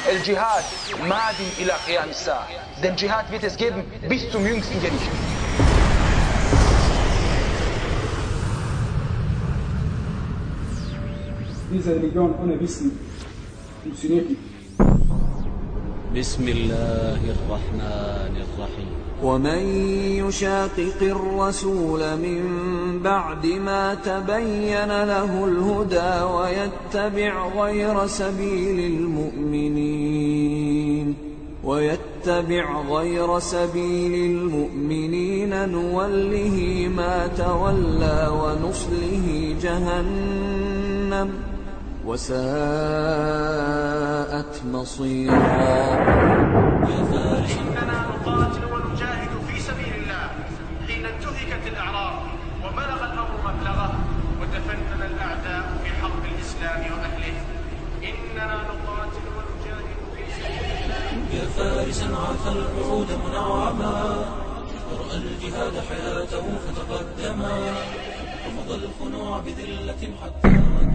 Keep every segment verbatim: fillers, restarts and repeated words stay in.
El Dschihad madin ila qiyam as-sa'a. Den Dschihad wird es geben bis zum jüngsten Gericht. Diese Religion ohne Wissen funktioniert nicht. بسم الله الرحمن الرحيم ومن يشاقق الرسول من بعد ما تبين له الهدى ويتبع غير سبيل المؤمنين ويتبع غير سبيل المؤمنين نوله ما تولى ونصله جهنم وساءت مصيرا. إننا نقاتل ونجاهد في سبيل الله حين انتهكت الأعراض وبلغ الأمر مبلغه وتفنن الأعداء في حرب الإسلام وأهله. إننا نقاتل ونجاهد في سبيل الله. يا فارسا عاث الوعود منعما ورأى الجهاد حياته فتقدما وفضى الخنوع بذلة حتى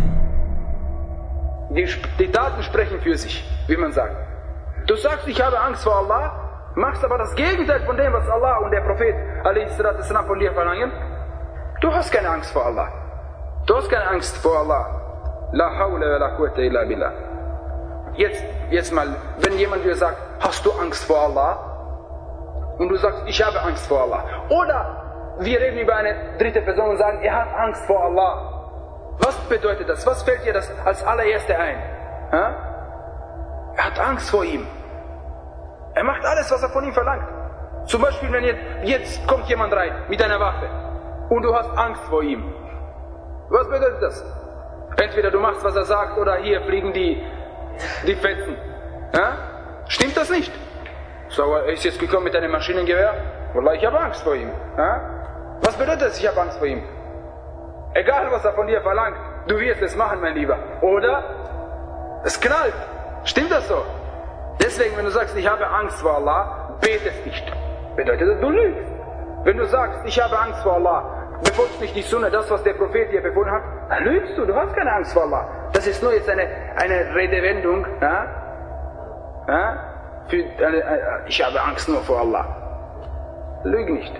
Die, die Taten sprechen für sich, wie man sagt. Du sagst, ich habe Angst vor Allah, machst aber das Gegenteil von dem, was Allah und der Prophet ﷺ von dir verlangen. Du hast keine Angst vor Allah. Du hast keine Angst vor Allah. La hawla wa la quwwata illa billah. Jetzt, jetzt mal, wenn jemand dir sagt, hast du Angst vor Allah? Und du sagst, ich habe Angst vor Allah. Oder wir reden über eine dritte Person und sagen, er hat Angst vor Allah. Was bedeutet das? Was fällt dir das als allererste ein? Ha? Er hat Angst vor ihm. Er macht alles, was er von ihm verlangt. Zum Beispiel, wenn jetzt, jetzt kommt jemand rein mit einer Waffe und du hast Angst vor ihm. Was bedeutet das? Entweder du machst, was er sagt, oder hier fliegen die, die Fetzen. Ha? Stimmt das nicht? So, er ist jetzt gekommen mit einem Maschinengewehr. Wallah, ich habe Angst vor ihm. Ha? Was bedeutet das, ich habe Angst vor ihm? Egal, was er von dir verlangt, du wirst es machen, mein Lieber. Oder es knallt. Stimmt das so? Deswegen, wenn du sagst, ich habe Angst vor Allah, betest nicht. Bedeutet das, du lügst. Wenn du sagst, ich habe Angst vor Allah, befolgst nicht die Sunna, das, was der Prophet dir befohlen hat, dann lügst du, du hast keine Angst vor Allah. Das ist nur jetzt eine, eine Redewendung, ja? Ja? Für eine, eine, ich habe Angst nur vor Allah. Lüg nicht.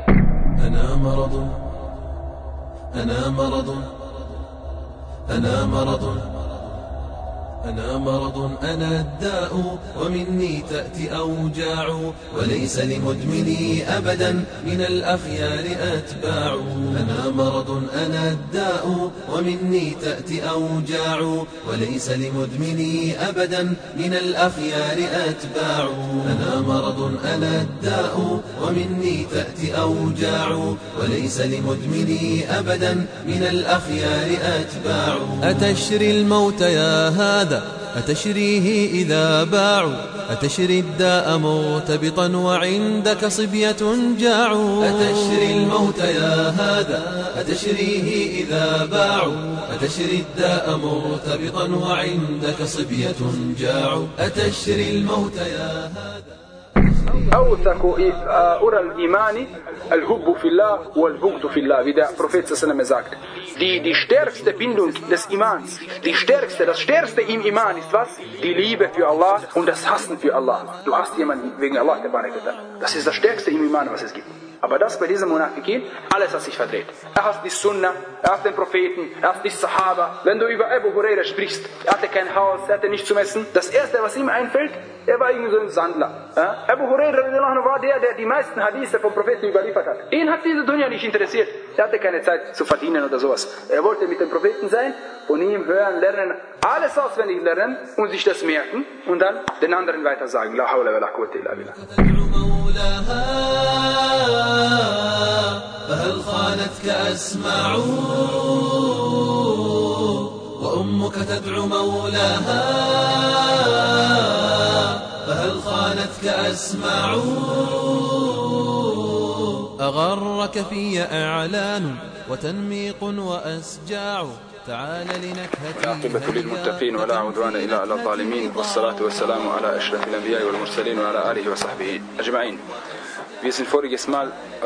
أنا مرض أنا مرض أنا مرض أنا الداء ومني تأتي أوجاع وليس لمدمني أبدا من الأخيار أتباع. أنا مرض أنا الداء ومني تأتي أوجاع وليس لمدمني أبدا من الأخيار أتباع. أنا مرض أنا الداء ومني تأتي أوجاع وليس لمدمني أبدا من الأخيار أتباع. أتشري الموت يا هذا أتشريه إذا باعوا أتشري الداء مرتبطا وعندك صبية جاع. أتشري الموت يا هذا أتشريه إذا باعوا أتشري الداء مرتبطا وعندك صبية جاع. أتشري الموت يا هذا. أوثق أرى الإيمان الحب في الله والبغض في الله, wie der Prophet sallallahu sagt. Die, die stärkste Bindung des Imans, die stärkste, das stärkste im Iman ist was? Die Liebe für Allah und das Hassen für Allah. Du hast jemanden wegen Allah. Das ist das stärkste im Iman, was es gibt. Aber das bei diesem Munafikin, alles hat sich verdreht. Er hasst die Sunna, er hasst den Propheten, er hasst die Sahaba. Wenn du über Abu Huraira sprichst, er hatte kein Haus, er hatte nichts zum Essen. Das erste, was ihm einfällt, er war irgendwie so ein Sandler. Ja? Abu Huraira war der, der die meisten Hadithe vom Propheten überliefert hat. Ihn hat diese Dunya nicht interessiert. Er hatte keine Zeit zu verdienen oder sowas. Er wollte mit dem Propheten sein, von ihm hören, lernen, alles auswendig lernen und sich das merken und dann den anderen weiter sagen. La hawla wa la quwwata illa billah. فهل خانتك أسماع وأمك تدعو مولاها فهل خانتك أسماع. أغرك في أعلان وتنميق وأسجاع تعال لنكهة. العاقبة للمتقين ولا عدوان إلا على الظالمين والصلاة والسلام على أشرف الأنبياء والمرسلين وعلى آله وصحبه أجمعين. Wir sind voriges Mal, äh,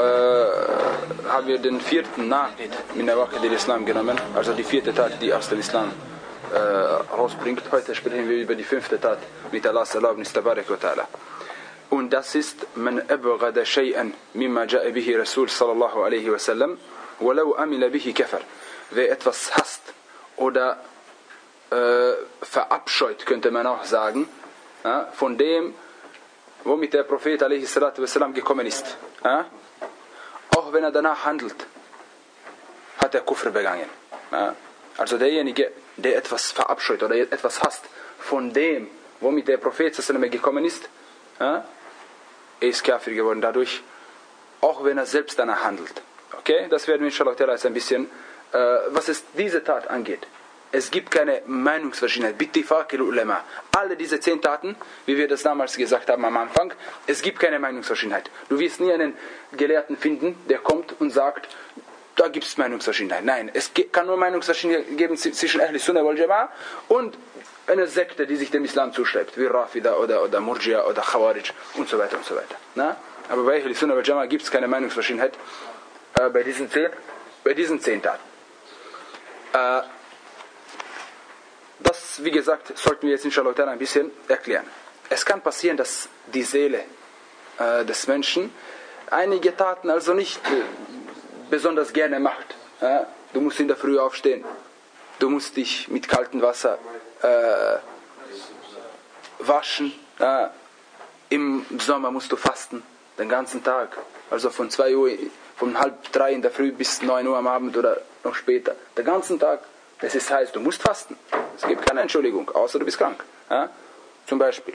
haben wir den vierten Naqid min Nawaqid al-Islam genommen, also die vierte Tat, die aus dem Islam äh, rausbringt. Heute sprechen wir über die fünfte Tat mit Allahs Erlaubnis tabarak wa ta'ala. Und das ist man abghada shay'an mimma ja'a bihi Rasul sallallahu alaihi wasallam walau amila bihi kafar. Wer etwas hasst oder äh, verabscheut, könnte man auch sagen, ja, von dem, womit der Prophet alaihi salatu wasallam gekommen ist. Ja? Auch wenn er danach handelt, hat er Kufr begangen. Ja? Also derjenige, der etwas verabscheut oder etwas hasst von dem, womit der Prophet sallallahu gekommen ist, ja? Er ist Kafir geworden dadurch, auch wenn er selbst danach handelt. Okay, das werden wir inshallah ein bisschen, äh, was es diese Tat angeht. Es gibt keine Meinungsverschiedenheit. Bittifaqil ulama. Alle diese zehn Taten, wie wir das damals gesagt haben am Anfang, es gibt keine Meinungsverschiedenheit. Du wirst nie einen Gelehrten finden, der kommt und sagt, da gibt es Meinungsverschiedenheit. Nein, es kann nur Meinungsverschiedenheit geben zwischen Ahl Sunnah wal Jama'a und eine Sekte, die sich dem Islam zuschreibt, wie Rafida oder, oder Murji'a oder Khawarij und so weiter und so weiter. Na? Aber bei Ahl Sunnah wal Jama'a gibt es keine Meinungsverschiedenheit äh, bei, diesen zehn, bei diesen zehn Taten. Äh, Das, wie gesagt, sollten wir jetzt inshallah ein bisschen erklären. Es kann passieren, dass die Seele äh, des Menschen einige Taten also nicht äh, besonders gerne macht. Ja? Du musst in der Früh aufstehen. Du musst dich mit kaltem Wasser äh, waschen. Ja? Im Sommer musst du fasten, den ganzen Tag. Also von zwei Uhr, von halb drei in der Früh bis neun Uhr am Abend oder noch später. Den ganzen Tag. Das ist heißt, du musst fasten. Es gibt keine Entschuldigung, außer du bist krank. Ja? Zum Beispiel.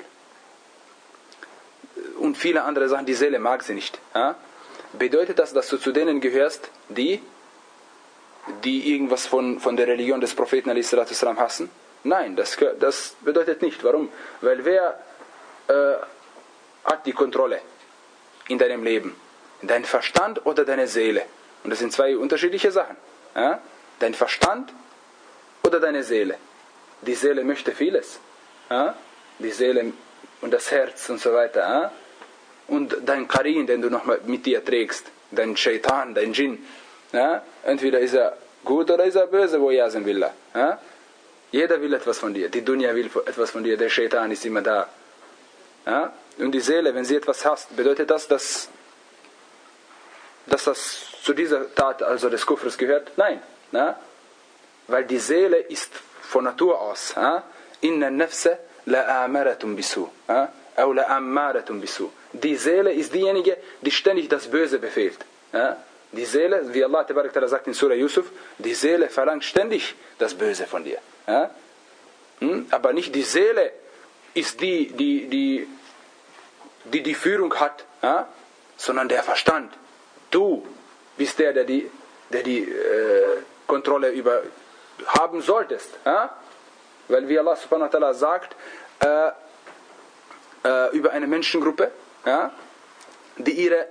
Und viele andere Sachen, die Seele mag sie nicht. Ja? Bedeutet das, dass du zu denen gehörst, die, die irgendwas von, von der Religion des Propheten ﷺ hassen? Nein, das, das bedeutet nicht. Warum? Weil wer äh, hat die Kontrolle in deinem Leben? Dein Verstand oder deine Seele? Und das sind zwei unterschiedliche Sachen. Ja? Dein Verstand oder deine Seele. Die Seele möchte vieles. Ja? Die Seele und das Herz und so weiter. Ja? Und dein Karin, den du noch mit dir trägst, dein Shaitan, dein Djinn. Ja? Entweder ist er gut oder ist er böse, wo Yasin will. Ja? Jeder will etwas von dir. Die Dunya will etwas von dir. Der Shaitan ist immer da. Ja? Und die Seele, wenn sie etwas hasst, bedeutet das, dass, dass das zu dieser Tat, also des Kufrs, gehört? Nein. Ja? Weil die Seele ist von Natur aus, inna nafsa la'amaratun bisu, oder la'ammaratun bisu. Die Seele ist diejenige, die ständig das Böse befehlt. Die Seele, wie Allah tabarak ta'ala sagt in Surah Yusuf, die Seele verlangt ständig das Böse von dir. Aber nicht die Seele ist die, die die, die, die Führung hat, sondern der Verstand. Du bist der, der die, der die äh, Kontrolle über haben solltest. Ja? Weil wie Allah subhanahu wa ta'ala sagt, äh, äh, über eine Menschengruppe, ja, die ihre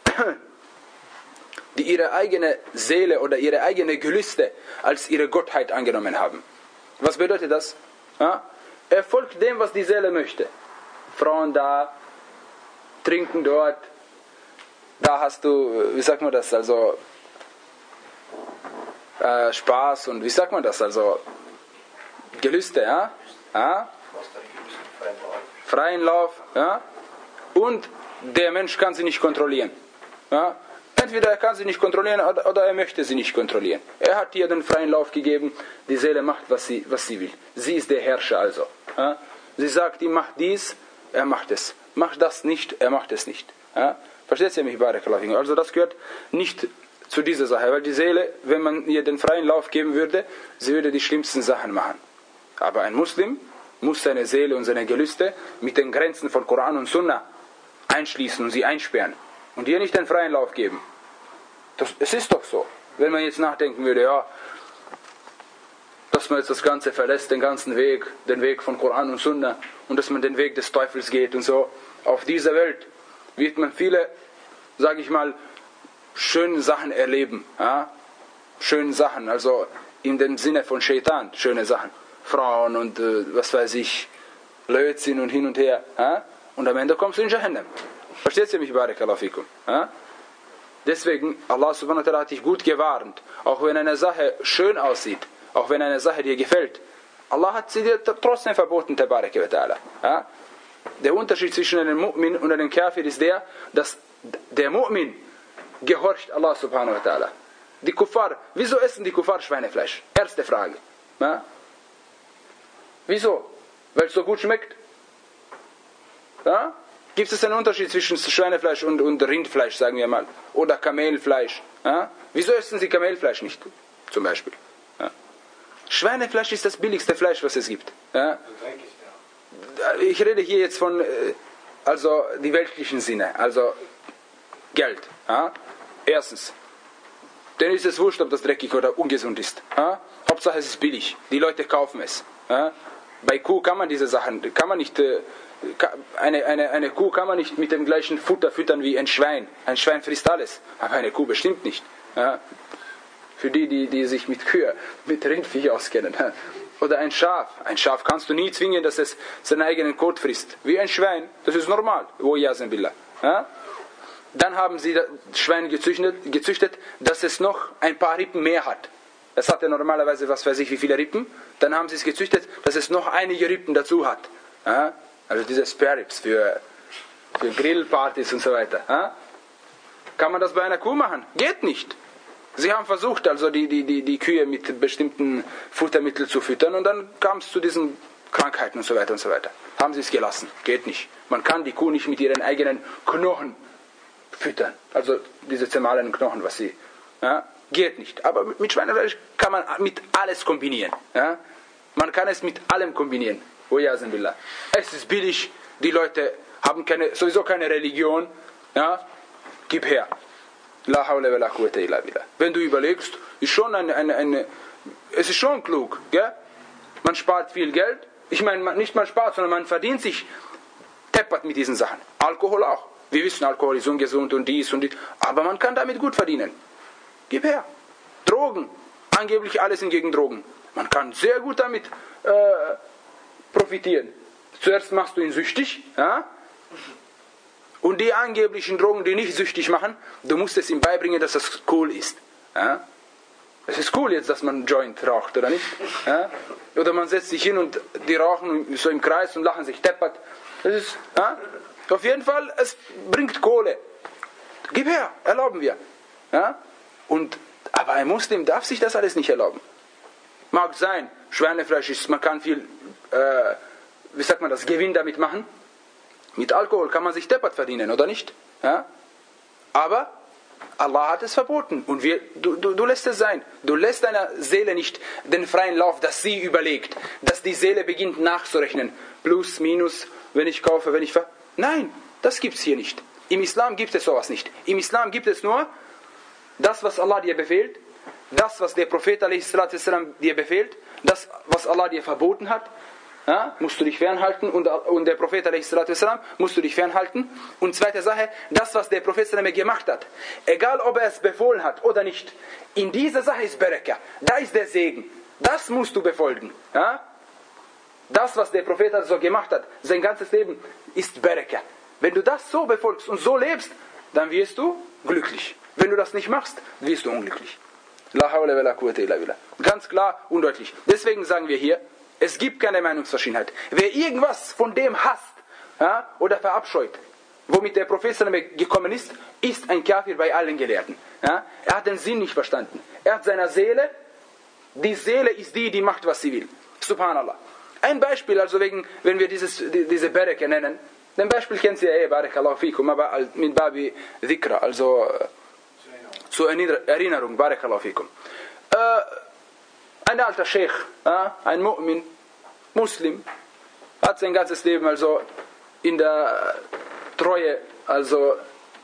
die ihre eigene Seele oder ihre eigene Gelüste als ihre Gottheit angenommen haben. Was bedeutet das? Ja? Er folgt dem, was die Seele möchte. Frauen da, trinken dort, da hast du, wie sagt man das, also Äh, Spaß und wie sagt man das, also Gelüste, ja? Ja? Freien Lauf, ja? Und der Mensch kann sie nicht kontrollieren. Ja? Entweder er kann sie nicht kontrollieren oder, oder er möchte sie nicht kontrollieren. Er hat ihr den freien Lauf gegeben, die Seele macht, was sie, was sie will. Sie ist der Herrscher also. Ja? Sie sagt ihm, mach dies, er macht es. Mach das nicht, er macht es nicht. Ja? Versteht ihr mich, Barakallahu? Also das gehört nicht zu dieser Sache, weil die Seele, wenn man ihr den freien Lauf geben würde, sie würde die schlimmsten Sachen machen. Aber ein Muslim muss seine Seele und seine Gelüste mit den Grenzen von Koran und Sunna einschließen und sie einsperren und ihr nicht den freien Lauf geben. Das, es ist doch so. Wenn man jetzt nachdenken würde, ja, dass man jetzt das Ganze verlässt, den ganzen Weg, den Weg von Koran und Sunna und dass man den Weg des Teufels geht und so, auf dieser Welt wird man viele, sage ich mal, schöne Sachen erleben. Ja? Schöne Sachen, also in dem Sinne von Shaitan, schöne Sachen. Frauen und äh, was weiß ich, Blödsinn und hin und her. Ja? Und am Ende kommst du in Jahannam. Versteht ihr mich, Barakallahu fikum? Ja? Deswegen, Allah subhanahu wa ta'ala hat dich gut gewarnt. Auch wenn eine Sache schön aussieht, auch wenn eine Sache dir gefällt, Allah hat sie dir trotzdem verboten, Tabaraka wa ta'ala. Ja? Der Unterschied zwischen einem Mu'min und einem Kafir ist der, dass der Mu'min gehorcht Allah subhanahu wa ta'ala. Die Kuffar, wieso essen die Kuffar Schweinefleisch? Erste Frage. Ja? Wieso? Weil es so gut schmeckt? Ja? Gibt es einen Unterschied zwischen Schweinefleisch und, und Rindfleisch, sagen wir mal? Oder Kamelfleisch? Ja? Wieso essen sie Kamelfleisch nicht? Zum Beispiel. Ja? Schweinefleisch ist das billigste Fleisch, was es gibt. Ja? Ich rede hier jetzt von also die weltlichen Sinne, also Geld. Ja? Erstens, denen ist es wurscht, ob das dreckig oder ungesund ist. Ja? Hauptsache es ist billig. Die Leute kaufen es. Ja? Bei Kuh kann man diese Sachen, kann man nicht, eine, eine, eine Kuh kann man nicht mit dem gleichen Futter füttern wie ein Schwein. Ein Schwein frisst alles, aber eine Kuh bestimmt nicht. Ja? Für die, die, die sich mit Kühe, mit Rindvieh auskennen. Ja? Oder ein Schaf. Ein Schaf kannst du nie zwingen, dass es seinen eigenen Kot frisst. Wie ein Schwein. Das ist normal. Ja? Dann haben sie das Schwein gezüchtet, gezüchtet, dass es noch ein paar Rippen mehr hat. Es hat ja normalerweise, was weiß ich, wie viele Rippen. Dann haben sie es gezüchtet, dass es noch einige Rippen dazu hat. Ja? Also diese Spare Ribs für, für Grillpartys und so weiter. Ja? Kann man das bei einer Kuh machen? Geht nicht. Sie haben versucht, also die, die, die, die Kühe mit bestimmten Futtermitteln zu füttern und dann kam es zu diesen Krankheiten und so weiter und so weiter. Haben sie es gelassen. Geht nicht. Man kann die Kuh nicht mit ihren eigenen Knochen füttern. Also diese zermahlenen Knochen, was sie... Ja, geht nicht. Aber mit Schweinefleisch kann man mit alles kombinieren. Ja? Man kann es mit allem kombinieren. Es ist billig. Die Leute haben keine, sowieso keine Religion. Ja? Gib her. La hawla wa la quwwata illa billah. Wenn du überlegst, ist schon eine, eine, eine, es ist schon klug. Gell? Man spart viel Geld. Ich meine, nicht man spart, sondern man verdient sich teppert mit diesen Sachen. Alkohol auch. Wir wissen, Alkohol ist ungesund und dies und dies. Aber man kann damit gut verdienen. Gib her. Drogen. Angeblich alles gegen Drogen. Man kann sehr gut damit äh, profitieren. Zuerst machst du ihn süchtig. Ja? Und die angeblichen Drogen, die nicht süchtig machen, du musst es ihm beibringen, dass das cool ist. Ja? Es ist cool jetzt, dass man Joint raucht, oder nicht? Ja? Oder man setzt sich hin und die rauchen so im Kreis und lachen sich deppert. Das ist, ja? Auf jeden Fall, es bringt Kohle. Gib her, erlauben wir. Ja? Und, aber ein Muslim darf sich das alles nicht erlauben. Mag sein, Schweinefleisch ist, man kann viel, äh, wie sagt man das, Gewinn damit machen. Mit Alkohol kann man sich deppert verdienen, oder nicht? Ja? Aber Allah hat es verboten. Und wir, du, du, du lässt es sein. Du lässt deiner Seele nicht den freien Lauf, dass sie überlegt. Dass die Seele beginnt nachzurechnen. Plus, minus, wenn ich kaufe, wenn ich ver... Nein, das gibt es hier nicht. Im Islam gibt es sowas nicht. Im Islam gibt es nur das, was Allah dir befehlt. Das, was der Prophet a s. dir befehlt. Das, was Allah dir verboten hat. Ja, musst du dich fernhalten und, und der Prophet a s. musst du dich fernhalten. Und zweite Sache, das was der Prophet gemacht hat, egal ob er es befohlen hat oder nicht, in dieser Sache ist Barakah, da ist der Segen, das musst du befolgen. Ja? Das was der Prophet so gemacht hat, sein ganzes Leben ist Barakah. Wenn du das so befolgst und so lebst, dann wirst du glücklich. Wenn du das nicht machst, wirst du unglücklich. La hawla wa la quwwata illa billah. Ganz klar und deutlich. Deswegen sagen wir hier, es gibt keine Meinungsverschiedenheit. Wer irgendwas von dem hasst, ja, oder verabscheut, womit der Prophet gekommen ist, ist ein Kafir bei allen Gelehrten. Ja. Er hat den Sinn nicht verstanden. Er hat seiner Seele, die Seele ist die, die macht, was sie will. Subhanallah. Ein Beispiel, also wegen, wenn wir dieses, diese Bereke nennen, den Beispiel kennt ihr ja eh, Barakallahu fikum, aber mit Babi Dhikra, also zur Erinnerung, Barakallahu fikum. Äh, Ein alter Sheikh, ja, ein Mu'min, Muslim, hat sein ganzes Leben also in der Treue, also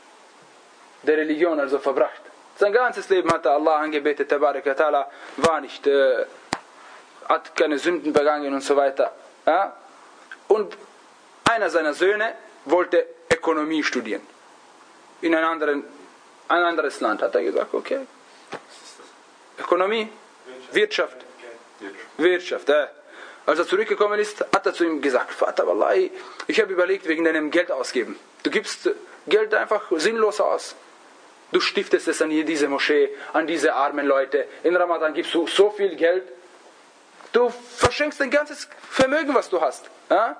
der Religion also verbracht. Sein ganzes Leben hat er Allah angebetet, Tabaraka Ta'ala, war nicht, äh, hat keine Sünden begangen und so weiter. Ja. Und einer seiner Söhne wollte Ökonomie studieren. In ein, anderen, ein anderes Land hat er gesagt, okay, Ökonomie, Wirtschaft. Wirtschaft, ja. Als er zurückgekommen ist, hat er zu ihm gesagt, Vater, Wallahi, ich habe überlegt, wegen deinem Geld ausgeben. Du gibst Geld einfach sinnlos aus. Du stiftest es an diese Moschee, an diese armen Leute. In Ramadan gibst du so viel Geld. Du verschenkst dein ganzes Vermögen, was du hast. Ja?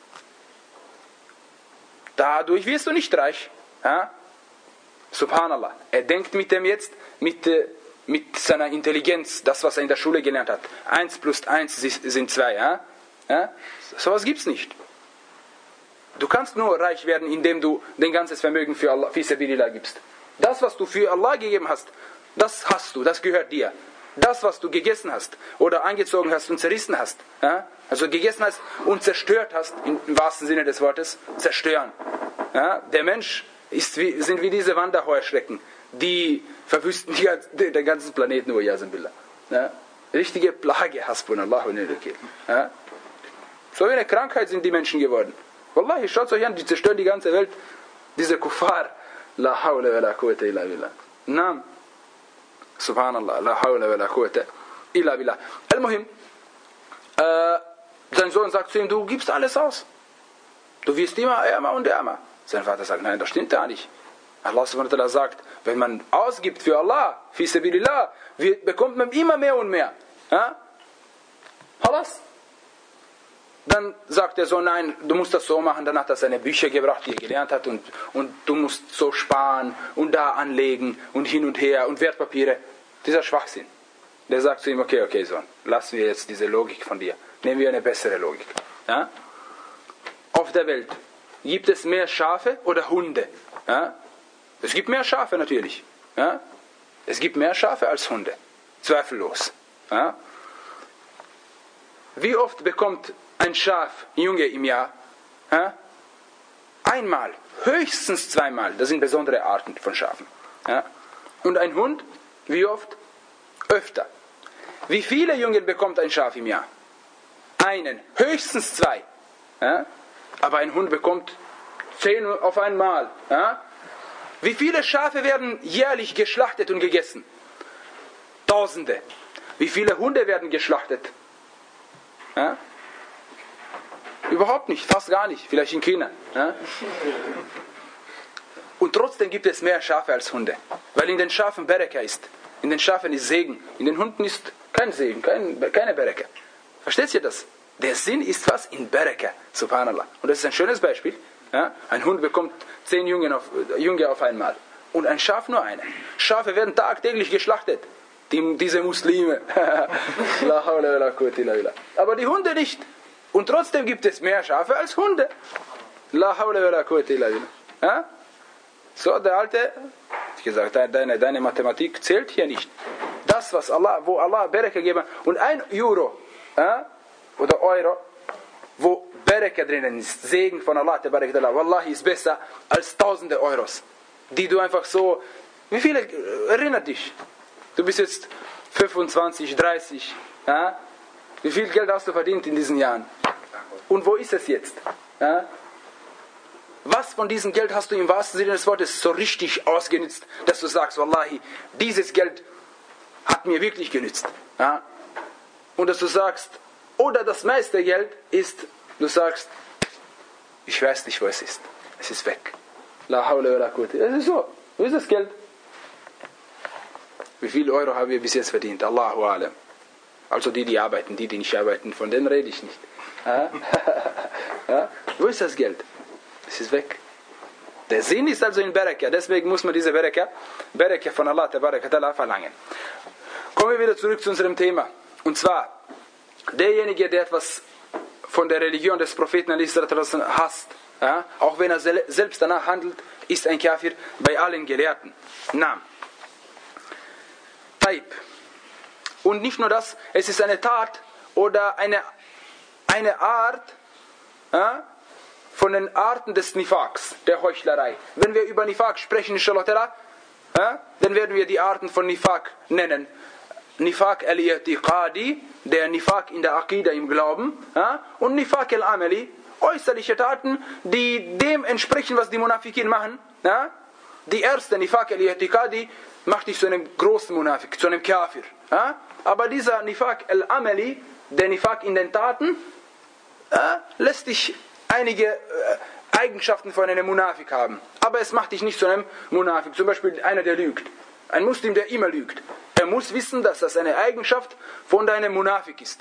Dadurch wirst du nicht reich. Ja? Subhanallah. Er denkt mit dem jetzt, mit, mit seiner Intelligenz, das, was er in der Schule gelernt hat. Eins plus eins sind zwei. Ja? Ja? So was gibt es nicht. Du kannst nur reich werden, indem du dein ganzes Vermögen für Allah, fi sabilillah gibst. Das, was du für Allah gegeben hast, das hast du, das gehört dir. Das, was du gegessen hast oder angezogen hast und zerrissen hast, ja? Also gegessen hast und zerstört hast, im wahrsten Sinne des Wortes, zerstören. Ja? Der Mensch ist wie, sind wie diese Wanderheuschrecken, die verwüsten die, die, den ganzen Planeten. Ja? Richtige Plage, Hasbunallah wa ni'mal wakeel. Ja? So wie eine Krankheit sind die Menschen geworden. Wallahi, schaut euch an, die zerstören die ganze Welt. Diese Kuffar, la hawla wa la quwwata illa billah. Naam. Subhanallah, la hawla wa la quwwata illa billah. Al-Muhim, äh, sein Sohn sagt zu ihm, du gibst alles aus. Du wirst immer ärmer und ärmer. Sein Vater sagt, nein, das stimmt gar nicht. Allah subhanahu wa ta'ala sagt, wenn man ausgibt für Allah, fi sabilillah, bekommt man immer mehr und mehr. Ja? Halas? Dann sagt der Sohn, nein, du musst das so machen. Dann hat er seine Bücher gebracht, die er gelernt hat. Und, und du musst so sparen und da anlegen und hin und her und Wertpapiere. Dieser Schwachsinn. Der sagt zu ihm, okay, okay, Sohn, lassen wir jetzt diese Logik von dir. Nehmen wir eine bessere Logik. Ja? Auf der Welt gibt es mehr Schafe oder Hunde? Ja? Es gibt mehr Schafe natürlich. Ja? Es gibt mehr Schafe als Hunde. Zweifellos. Ja? Wie oft bekommt ein Schaf Junge im Jahr? Ja? Einmal, höchstens zweimal. Das sind besondere Arten von Schafen. Ja? Und ein Hund, wie oft? Öfter. Wie viele Jungen bekommt ein Schaf im Jahr? Einen, höchstens zwei. Ja? Aber ein Hund bekommt zehn auf einmal. Ja? Wie viele Schafe werden jährlich geschlachtet und gegessen? Tausende. Wie viele Hunde werden geschlachtet? Ja? Überhaupt nicht, fast gar nicht, vielleicht in China. Ja? Und trotzdem gibt es mehr Schafe als Hunde, weil in den Schafen Bereka ist. In den Schafen ist Segen, in den Hunden ist kein Segen, kein, keine Bereka. Versteht ihr das? Der Sinn ist was in Bereka, subhanallah. Und das ist ein schönes Beispiel. Ja? Ein Hund bekommt zehn Jungen auf, Junge auf einmal und ein Schaf nur eine. Schafe werden tagtäglich geschlachtet. Die, diese Muslime. La hawla wa la quwwata illa billah. Aber die Hunde nicht. Und trotzdem gibt es mehr Schafe als Hunde. La hawla wa la quwwata illa billah. Ja? So, der Alte hat gesagt, deine, deine Mathematik zählt hier nicht. Das, was Allah, wo Allah Bereka geben, und ein Euro ja, oder Euro, wo Bereka drinnen ist, Segen von Allah, Wallahi, ist besser als tausende Euros, die du einfach so, wie viele, erinnert dich, du bist jetzt fünfundzwanzig, dreißig, ja? Wie viel Geld hast du verdient in diesen Jahren? Und wo ist es jetzt? Ja? Was von diesem Geld hast du im wahrsten Sinne des Wortes so richtig ausgenutzt, dass du sagst, Wallahi, dieses Geld hat mir wirklich genützt. Ja? Und dass du sagst, oder das meiste Geld ist, du sagst, ich weiß nicht, wo es ist. Es ist weg. La hawla wa la quwwata. Es ist so. Wo ist das Geld? Wie viel Euro haben wir bis jetzt verdient? Allahu alam. Also die, die arbeiten, die, die nicht arbeiten, von denen rede ich nicht. Ja? Ja? Wo ist das Geld? Es ist weg. Der Sinn ist also in Bereka. Deswegen muss man diese Bereka, Bereka von Allah Ta'ala verlangen. Kommen wir wieder zurück zu unserem Thema. Und zwar, derjenige, der etwas von der Religion des Propheten hasst, ja, auch wenn er selbst danach handelt, ist ein Kafir bei allen Gelehrten. Na. Taib. Und nicht nur das, es ist eine Tat oder eine, eine Art ja, von den Arten des Nifaks, der Heuchlerei. Wenn wir über Nifak sprechen, inshallah, ja, dann werden wir die Arten von Nifak nennen. Nifak al-I'tiqadi, der Nifak in der Aqida im Glauben, ja, und Nifak al-Amali, äußerliche Taten, die dem entsprechen, was die Munafikin machen. Ja. Die erste Nifak al-I'tiqadi macht dich zu einem großen Munafik, zu einem Kafir. Ja. Aber dieser Nifak al-Amali, der Nifak in den Taten, ja, lässt dich einige äh, Eigenschaften von einem Munafik haben. Aber es macht dich nicht zu einem Munafik. Zum Beispiel einer, der lügt. Ein Muslim, der immer lügt. Er muss wissen, dass das eine Eigenschaft von deinem Munafik ist.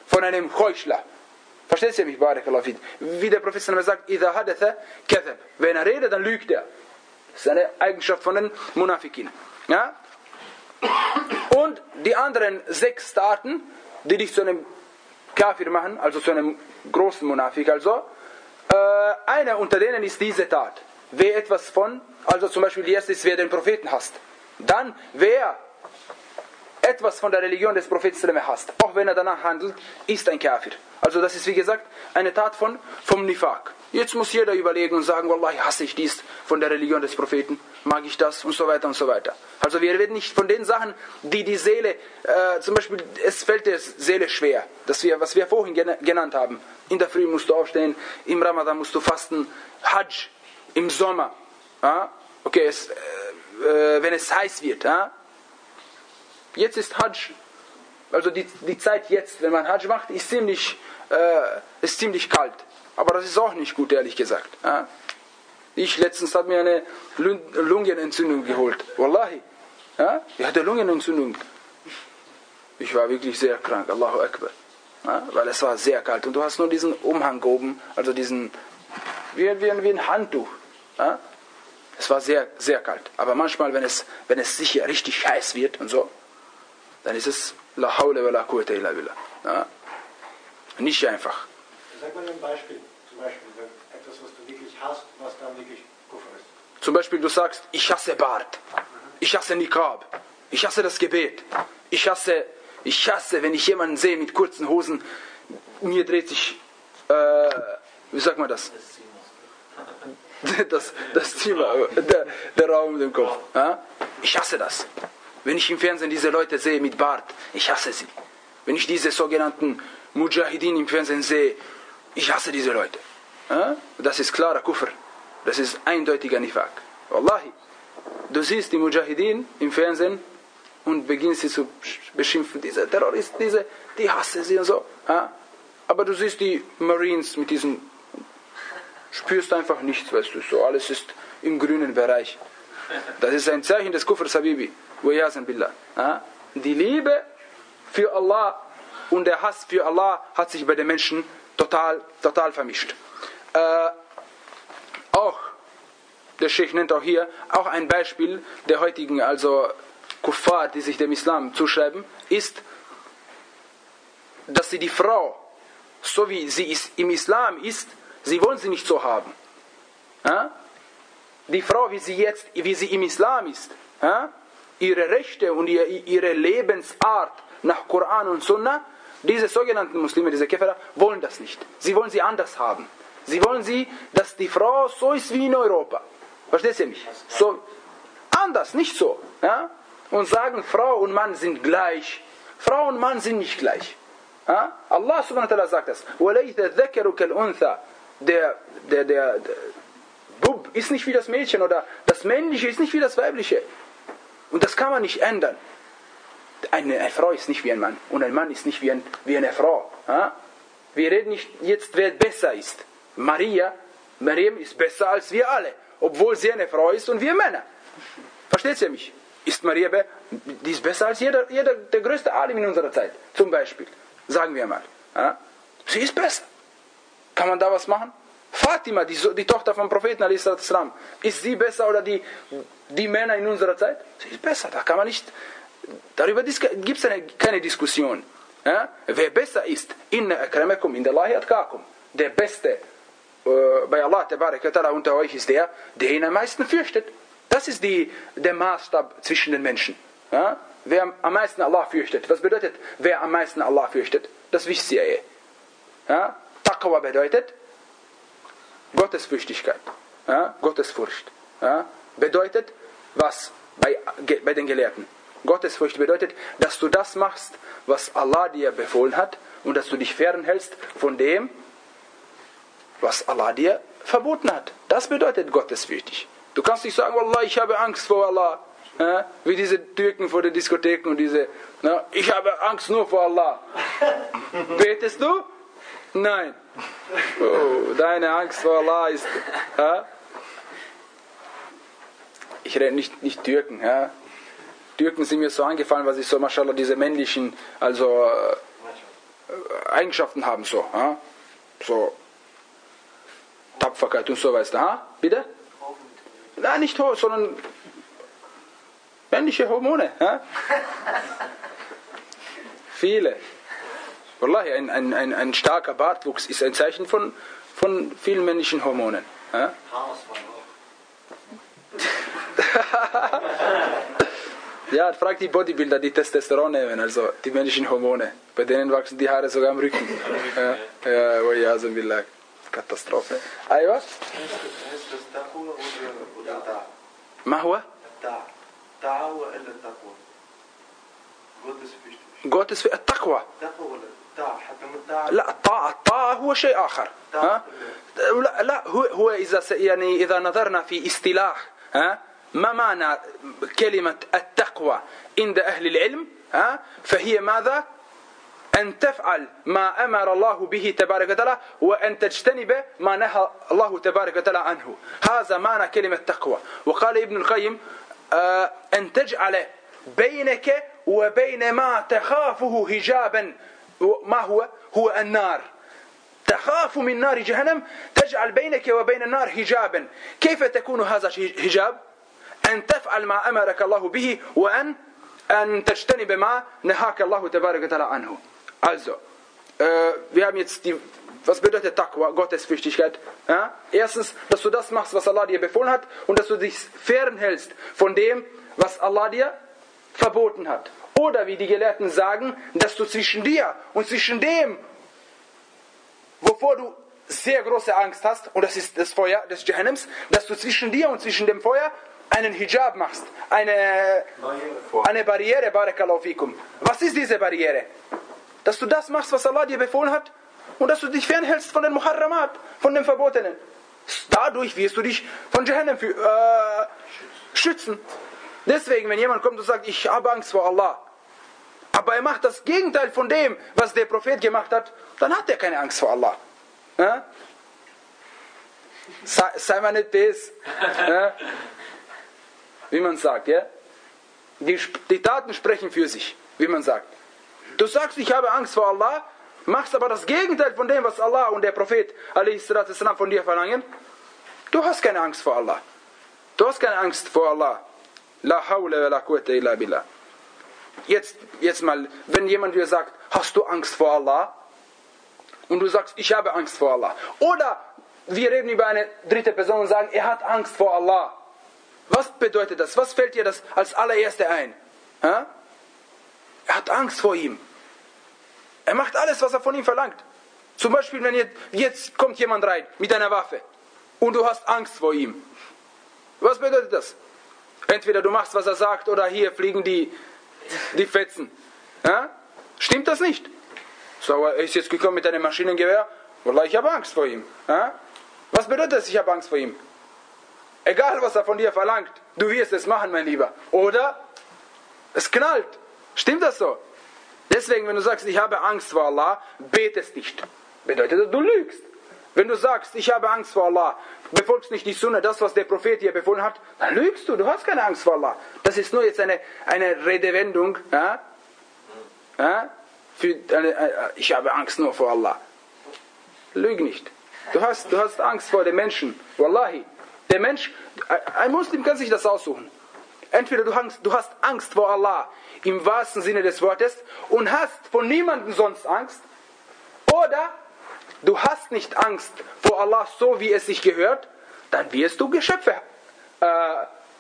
von einem Heuchler. Versteht ihr mich, Barakallahu fik? Wie der Prophet sagt, إِذَا حَدَثَ كَذَبَ. Wenn er redet, dann lügt er. Das ist eine Eigenschaft von den Munafikin. Ja? Und die anderen sechs Taten, die dich zu einem Kafir machen, also zu einem großen Munafik, also, äh, einer unter denen ist diese Tat. Wer etwas von, also zum Beispiel die erste ist, wer den Propheten hasst. Dann, wer etwas von der Religion des Propheten hasst, auch wenn er danach handelt, ist ein Kafir. Also das ist wie gesagt eine Tat von, vom Nifaq. Jetzt muss jeder überlegen und sagen, Wallahi, hasse ich dies von der Religion des Propheten, mag ich das und so weiter und so weiter. Also wir werden nicht von den Sachen, die die Seele, äh, zum Beispiel, es fällt der Seele schwer, dass wir, was wir vorhin genannt haben. In der Früh musst du aufstehen, im Ramadan musst du fasten, Hajj im Sommer, ja? Okay, es, äh, wenn es heiß wird, ja? Jetzt ist Hajj, also die, die Zeit jetzt, wenn man Hajj macht, ist ziemlich, äh, ist ziemlich kalt. Aber das ist auch nicht gut, ehrlich gesagt. Ja? Ich letztens habe mir eine Lungenentzündung geholt. Wallahi. Ja? Ich hatte Lungenentzündung. Ich war wirklich sehr krank. Allahu Akbar. Ja? Weil es war sehr kalt. Und du hast nur diesen Umhang oben, also diesen, wie, wie, wie ein Handtuch. Ja? Es war sehr, sehr kalt. Aber manchmal, wenn es, wenn es sicher richtig heiß wird und so, dann ist es La hawla wa la quwwata illa billah. Ja? Nicht einfach. Sag mal ein Beispiel. Zum Beispiel etwas, was du wirklich hast, was dann wirklich Kufr ist. Zum Beispiel du sagst, ich hasse Bart. Ich hasse Niqab. Ich hasse das Gebet. Ich hasse, ich hasse, wenn ich jemanden sehe mit kurzen Hosen, mir dreht sich, äh, wie sagt man das? Das, das Thema, der, der Raum im Kopf. Ja? Ich hasse das. Wenn ich im Fernsehen diese Leute sehe mit Bart, ich hasse sie. Wenn ich diese sogenannten Mujahideen im Fernsehen sehe, ich hasse diese Leute. Ja? Das ist klarer Kufr. Das ist eindeutiger Nifaq. Wallahi. Du siehst die Mujahideen im Fernsehen und beginnst sie zu beschimpfen. Diese Terroristen, diese, die hassen sie und so. Ja? Aber du siehst die Marines mit diesen, spürst einfach nichts, weißt du. So, alles ist im grünen Bereich. Das ist ein Zeichen des Kufrs, Habibi. Ja? Die Liebe für Allah und der Hass für Allah hat sich bei den Menschen total, total vermischt. Äh, auch, der Sheikh nennt auch hier, auch ein Beispiel der heutigen, also Kuffar, die sich dem Islam zuschreiben, ist, dass sie die Frau, so wie sie ist, im Islam ist, sie wollen sie nicht so haben. Ja? Die Frau, wie sie jetzt, wie sie im Islam ist, ja? Ihre Rechte und ihre, ihre Lebensart nach Koran und Sunnah, diese sogenannten Muslime, diese Käfer, wollen das nicht. Sie wollen sie anders haben. Sie wollen sie, dass die Frau so ist wie in Europa. Versteht ihr mich? So, anders, nicht so. Ja? Und sagen, Frau und Mann sind gleich. Frau und Mann sind nicht gleich. Ja? Allah subhanahu wa ta'ala sagt das. Der, der, der, der Bub ist nicht wie das Mädchen oder das Männliche ist nicht wie das Weibliche. Und das kann man nicht ändern. Eine, eine Frau ist nicht wie ein Mann und ein Mann ist nicht wie, ein, wie eine Frau. Ja? Wir reden nicht jetzt, wer besser ist. Maria, Mariam ist besser als wir alle, obwohl sie eine Frau ist und wir Männer. Versteht ihr mich? Ist Maria, die ist besser als jeder, jeder der größte Alim in unserer Zeit, zum Beispiel. Sagen wir mal. Ja? Sie ist besser. Kann man da was machen? Fatima, die, die Tochter vom Propheten, ist sie besser oder die, die Männer in unserer Zeit? Sie ist besser, da kann man nicht, darüber gibt es keine Diskussion. Ja? Wer besser ist, inna akramakum indallahi atqakum. Der Beste äh, bei Allah ta'ala unter euch ist der, der ihn am meisten fürchtet. Das ist die, der Maßstab zwischen den Menschen. Ja? Wer am meisten Allah fürchtet. Was bedeutet, wer am meisten Allah fürchtet? Das wisst ihr eh. Ja? Taqwa bedeutet Gottesfürchtigkeit, ja? Gottesfurcht. Ja? Bedeutet, was bei, bei den Gelehrten? Gottesfurcht bedeutet, dass du das machst, was Allah dir befohlen hat und dass du dich fernhältst von dem, was Allah dir verboten hat. Das bedeutet gottesfürchtig. Du kannst nicht sagen, Wallah, ich habe Angst vor Allah. Ja? Wie diese Türken vor den Diskotheken und diese, na, ich habe Angst nur vor Allah. Betest du? Nein. Oh, deine Angst vor Allah ist... Ja? Ich rede nicht, nicht Türken. Ja? Türken sind mir so angefallen, was ich so, mashallah, diese männlichen, also Eigenschaften haben, so. Ja? So Tapferkeit und so weiter. Ha? Bitte? Nein, nicht hoch, sondern männliche Hormone. Ja? Viele. Wallahi, ein, ein, ein, ein starker Bartwuchs ist ein Zeichen von, von vielen männlichen Hormonen. Ja? Ja, frag die Bodybuilder, die Testosteron nehmen, also die männlichen Hormone. Bei denen wachsen die Haare sogar am Rücken. Ja, ja, oh ja, so wie Katastrophe. Aywa? Heißt das Taqwa oder Da? Ma huwa? Da. Da oder Taqwa? Gottesfürchtig. Gottesfürchtig. Taqwa. Taqwa oder Da? حتى من Da. لا الطاعة الطاعة هو شيء آخر. ها؟ لا لا هو هو إذا يعني إذا نظرنا في اصطلاح ها ما معنى كلمة التقوى عند أهل العلم ها فهي ماذا؟ أن تفعل ما أمر الله به تبارك وتعالى وأن تجتنب ما نهى الله تبارك وتعالى عنه. هذا معنى كلمة تقوى. وقال ابن القيم أن تجعل بينك وبين ما تخافه حجابا. ما هو؟ هو النار. تخاف من نار جهنم تجعل بينك وبين النار حجابا. كيف تكون هذا حجاب؟ أن تفعل ما أمرك الله به وأن أن تجتنب ما نهاك الله تبارك وتعالى عنه. Also, äh, wir haben jetzt die, was bedeutet Taqwa, Gottesfürchtigkeit? Ja? Erstens, dass du das machst, was Allah dir befohlen hat und dass du dich fernhältst von dem, was Allah dir verboten hat. Oder wie die Gelehrten sagen, dass du zwischen dir und zwischen dem, wovor du sehr große Angst hast, und das ist das Feuer des Jahanams, dass du zwischen dir und zwischen dem Feuer einen Hijab machst, eine, eine Barriere, Barakallahu fikum. Was ist diese Barriere? Dass du das machst, was Allah dir befohlen hat, und dass du dich fernhältst von den Muharramat, von den Verbotenen. Dadurch wirst du dich von Jahannam äh, schützen. Deswegen, wenn jemand kommt und sagt, ich habe Angst vor Allah, aber er macht das Gegenteil von dem, was der Prophet gemacht hat, dann hat er keine Angst vor Allah. Ja? Sei, sei mal nicht das. Ja? Wie man sagt, ja? Die, die Taten sprechen für sich, wie man sagt. Du sagst, ich habe Angst vor Allah, machst aber das Gegenteil von dem, was Allah und der Prophet a.s. von dir verlangen. Du hast keine Angst vor Allah. Du hast keine Angst vor Allah. La hawla wa la quwwata illa billah. Jetzt, jetzt mal, wenn jemand dir sagt, hast du Angst vor Allah? Und du sagst, ich habe Angst vor Allah. Oder wir reden über eine dritte Person und sagen, er hat Angst vor Allah. Was bedeutet das? Was fällt dir das als allererste ein? Ha? Er hat Angst vor ihm. Er macht alles, was er von ihm verlangt. Zum Beispiel, wenn jetzt, jetzt kommt jemand rein mit einer Waffe und du hast Angst vor ihm. Was bedeutet das? Entweder du machst, was er sagt, oder hier fliegen die, die Fetzen. Ja? Stimmt das nicht? So, er ist jetzt gekommen mit einem Maschinengewehr. Wallah, ich habe Angst vor ihm. Ja? Was bedeutet das, ich habe Angst vor ihm? Egal, was er von dir verlangt, du wirst es machen, mein Lieber. Oder es knallt. Stimmt das so? Deswegen, wenn du sagst, ich habe Angst vor Allah, betest nicht. Bedeutet das, du lügst. Wenn du sagst, ich habe Angst vor Allah, befolgst nicht die Sunna, das, was der Prophet dir befohlen hat, dann lügst du, du hast keine Angst vor Allah. Das ist nur jetzt eine, eine Redewendung, ja? Ja? Für eine, eine, ich habe Angst nur vor Allah. Lüg nicht. Du hast, du hast Angst vor den Menschen. Wallahi. Der Mensch, ein Muslim kann sich das aussuchen. Entweder du hast, du hast Angst vor Allah im wahrsten Sinne des Wortes und hast von niemandem sonst Angst, oder du hast nicht Angst vor Allah, so wie es sich gehört, dann wirst du Geschöpfe äh,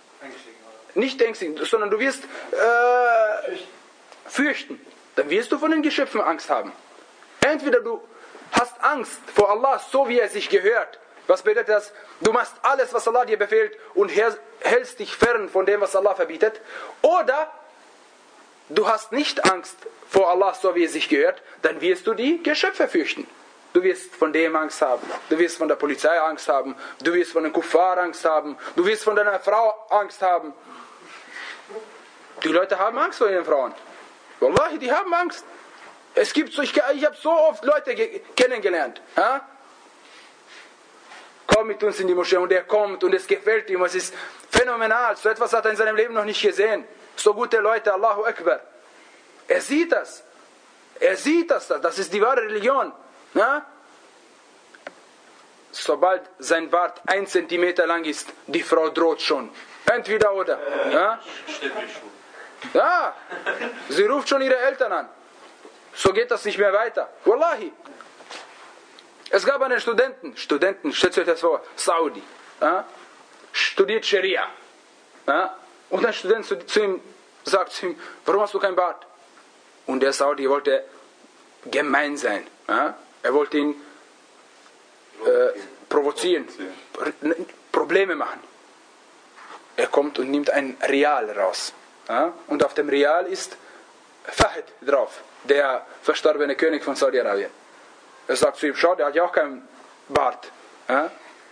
nicht ängstigen, sondern du wirst äh, fürchten. Dann wirst du von den Geschöpfen Angst haben. Entweder du hast Angst vor Allah, so wie es sich gehört. Was bedeutet das? Du machst alles, was Allah dir befiehlt und hältst dich fern von dem, was Allah verbietet. Oder du hast nicht Angst vor Allah, so wie es sich gehört, dann wirst du die Geschöpfe fürchten. Du wirst von dem Angst haben, du wirst von der Polizei Angst haben, du wirst von den Kuffar Angst haben, du wirst von deiner Frau Angst haben. Die Leute haben Angst vor ihren Frauen. Wallahi, die haben Angst. Es gibt so, ich, ich habe so oft Leute ge- kennengelernt. Ha? Komm mit uns in die Moschee, und er kommt und es gefällt ihm, es ist phänomenal. So etwas hat er in seinem Leben noch nicht gesehen. So gute Leute, Allahu Akbar. Er sieht das. Er sieht das, das ist die wahre Religion. Ja? Sobald sein Bart ein Zentimeter lang ist, die Frau droht schon. Entweder oder. Ja? Ja, sie ruft schon ihre Eltern an. So geht das nicht mehr weiter. Wallahi. Es gab einen Studenten, Studenten, stellt euch das vor, Saudi, ja? Studiert Scharia. Ja? Und ein Student zu, zu ihm sagt zu ihm, warum hast du kein Bart? Und der Saudi wollte gemein sein. Ja? Er wollte ihn äh, provozieren, Probleme machen. Er kommt und nimmt ein Rial raus. Ja? Und auf dem Rial ist Fahd drauf, der verstorbene König von Saudi-Arabien. Er sagt zu ihm, schau, der hat ja auch keinen Bart. Ja?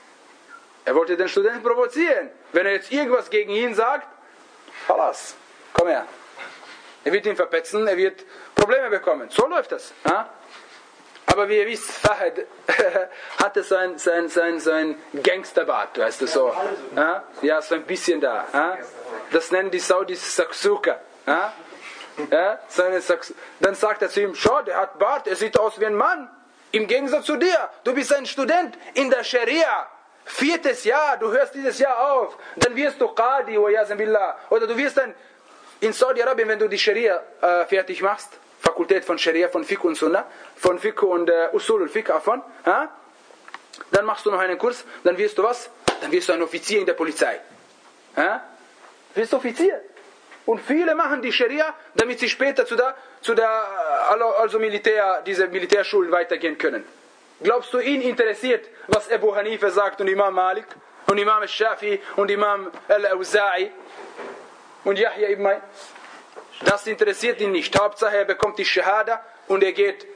Er wollte den Studenten provozieren. Wenn er jetzt irgendwas gegen ihn sagt, Halas, komm her. Er wird ihn verpetzen, er wird Probleme bekommen. So läuft das. Ja? Aber wie ihr wisst, Fahd hatte so ein, so ein, so ein, so ein Gangsterbart, weißt du so. Ja? Ja, so ein bisschen da. Ja? Das nennen die Saudis Saksuka. Ja? Ja? So eine Saks- Dann sagt er zu ihm, schau, der hat Bart, er sieht aus wie ein Mann. Im Gegensatz zu dir, du bist ein Student in der Scharia. Viertes Jahr, du hörst dieses Jahr auf. Dann wirst du Qadi, oder du wirst dann in Saudi-Arabien, wenn du die Scharia äh, fertig machst, Fakultät von Scharia, von Fiqh und Sunnah, von Fiqh und äh, Usul al-Fiqh davon, ja? Dann machst du noch einen Kurs, dann wirst du was? Dann wirst du ein Offizier in der Polizei. Ja? Du wirst Offizier. Und viele machen die Scharia, damit sie später zu der, zu der also Militär, diese Militärschulen weitergehen können. Glaubst du, ihn interessiert, was Abu Hanifa sagt und Imam Malik und Imam al-Shafi und Imam al-Awza'i und Yahya ibn Ma'in? Das interessiert ihn nicht. Hauptsache, er bekommt die Shahada und er geht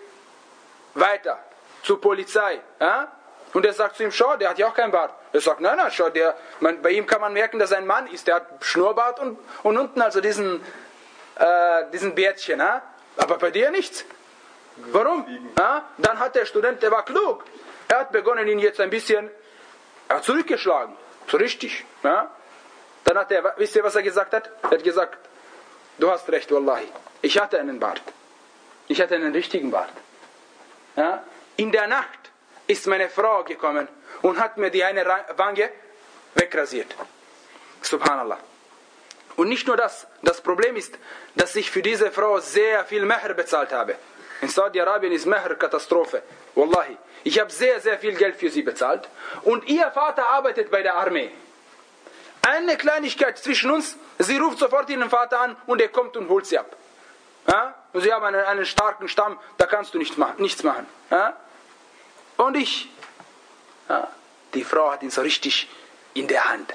weiter zur Polizei. Ja? Und er sagt zu ihm, schau, der hat ja auch keinen Bart. Er sagt, nein, nein, schau, der, man, bei ihm kann man merken, dass er ein Mann ist. Der hat Schnurrbart und, und unten also diesen, äh, diesen Bärtchen. Ja? Aber bei dir nichts. Warum? Ja? Dann hat der Student, der war klug. Er hat begonnen, ihn jetzt ein bisschen er hat zurückgeschlagen. So richtig. Ja? Dann hat er, wisst ihr, was er gesagt hat? Er hat gesagt, du hast recht, Wallahi. Ich hatte einen Bart. Ich hatte einen richtigen Bart. Ja? In der Nacht ist meine Frau gekommen und hat mir die eine Wange wegrasiert. Subhanallah. Und nicht nur das. Das Problem ist, dass ich für diese Frau sehr viel Mehr bezahlt habe. In Saudi-Arabien ist Mehr Katastrophe. Wallahi. Ich habe sehr, sehr viel Geld für sie bezahlt. Und ihr Vater arbeitet bei der Armee. Eine Kleinigkeit zwischen uns, sie ruft sofort ihren Vater an und er kommt und holt sie ab. Ja? Und sie haben einen, einen starken Stamm, da kannst du nicht ma- nichts machen. Ja? Und ich, ja, die Frau hat ihn so richtig in der Hand.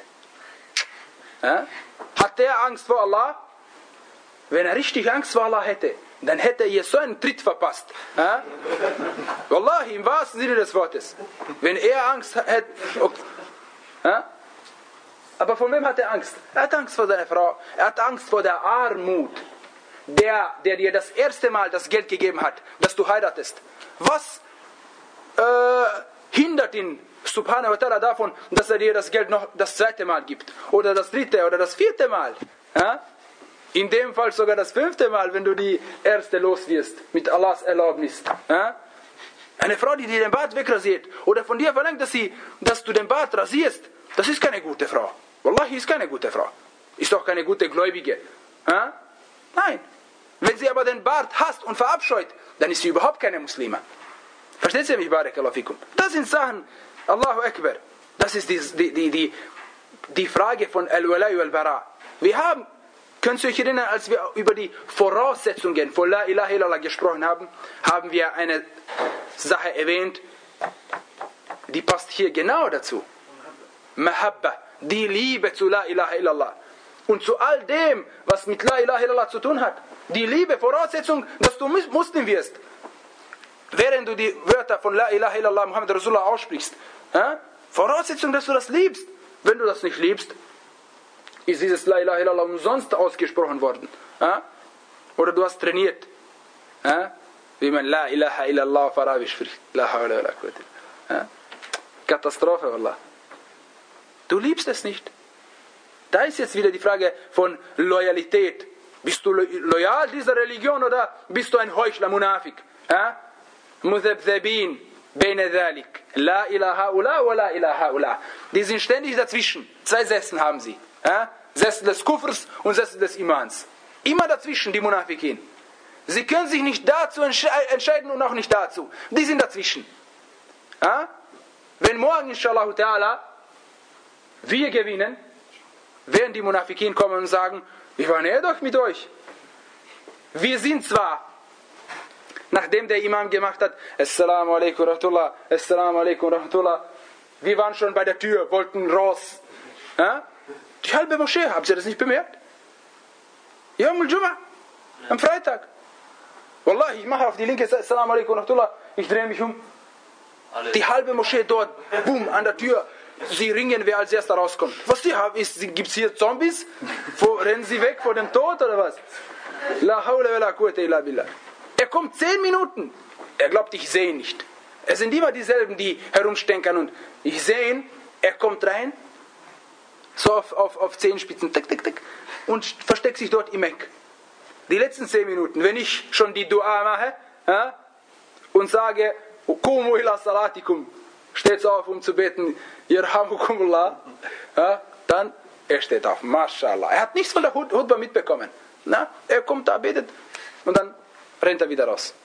Ja? Hat der Angst vor Allah? Wenn er richtig Angst vor Allah hätte, dann hätte er ihr so einen Tritt verpasst. Ja? Wallahi, im wahrsten Sinne des Wortes. Wenn er Angst hätte... Okay. Ja? Aber von wem hat er Angst? Er hat Angst vor seiner Frau. Er hat Angst vor der Armut. Der, der dir das erste Mal das Geld gegeben hat, dass du heiratest. Was äh, hindert ihn, subhanahu wa ta'ala, davon, dass er dir das Geld noch das zweite Mal gibt? Oder das dritte oder das vierte Mal? Ja? In dem Fall sogar das fünfte Mal, wenn du die erste los wirst, mit Allahs Erlaubnis. Ja? Eine Frau, die dir den Bart wegrasiert oder von dir verlangt, dass, sie, dass du den Bart rasierst, das ist keine gute Frau. Wallahi, ist keine gute Frau. Ist doch keine gute Gläubige. Ja? Nein. Wenn sie aber den Bart hasst und verabscheut, dann ist sie überhaupt keine Muslima. Versteht ihr mich, Barakallahu fikum? Das sind Sachen, Allahu Akbar. Das ist die, die, die, die, die Frage von Al-Walai wal-Bara. Wir haben, könnt ihr euch erinnern, als wir über die Voraussetzungen von La ilaha illallah gesprochen haben, haben wir eine Sache erwähnt, die passt hier genau dazu. Mahabba, die Liebe zu La ilaha illallah. Und zu all dem, was mit La ilaha illallah zu tun hat. Die Liebe, Voraussetzung, dass du Muslim wirst. Während du die Wörter von La ilaha illallah Muhammad Rasulullah aussprichst. Ja? Voraussetzung, dass du das liebst. Wenn du das nicht liebst, ist dieses La ilaha illallah umsonst ausgesprochen worden. Ja? Oder du hast trainiert. Ja? Wie man La ilaha illallah auf Arabisch spricht. La hawla wa la quwwata. Ja? Katastrophe, Wallah. Du liebst es nicht. Da ist jetzt wieder die Frage von Loyalität Bist du loyal dieser Religion oder bist du ein Heuchler, Munafik? Mudhabdhabin, bayna dhalik. La ilaha ula wa la ilaha ula. Die sind ständig dazwischen. Zwei Sesseln haben sie. Sessel des Kufrs und Sessel des Imans. Immer dazwischen, die Munafikin. Sie können sich nicht dazu entscheiden und auch nicht dazu. Die sind dazwischen. Wenn morgen, inshallah ta'ala, wir gewinnen, werden die Munafikin kommen und sagen, wir waren eh doch mit euch. Wir sind zwar, nachdem der Imam gemacht hat, Assalamu alaikum rahmatullah, Assalamu alaikum rahmatullah, wir waren schon bei der Tür, wollten raus. Ja? Die halbe Moschee, habt ihr das nicht bemerkt? Yawm al-Jum'ah, am Freitag. Wallahi, ich mache auf die linke Seite, Assalamu alaikum rahmatullah, ich drehe mich um. Die halbe Moschee dort, boom, an der Tür. Sie ringen, wer als erster rauskommt. Was die haben, ist, gibt es hier Zombies? Wo, rennen sie weg vor dem Tod oder was? La hawla wa la quwwata illa billah. Er kommt zehn Minuten. Er glaubt, ich sehe ihn nicht. Es sind immer dieselben, die herumstenkern und ich sehe ihn. Er kommt rein, so auf, auf, auf Zehenspitzen, tick, tick, tick, und versteckt sich dort im Eck. Die letzten zehn Minuten, wenn ich schon die Dua mache ja, und sage, Qumu ila salatikum, steht auf, um zu beten, Yarhamukumullah, ja, dann, er steht auf, Mashallah. Er hat nichts von der Hutba mitbekommen. Na, er kommt da, betet und dann rennt er wieder raus.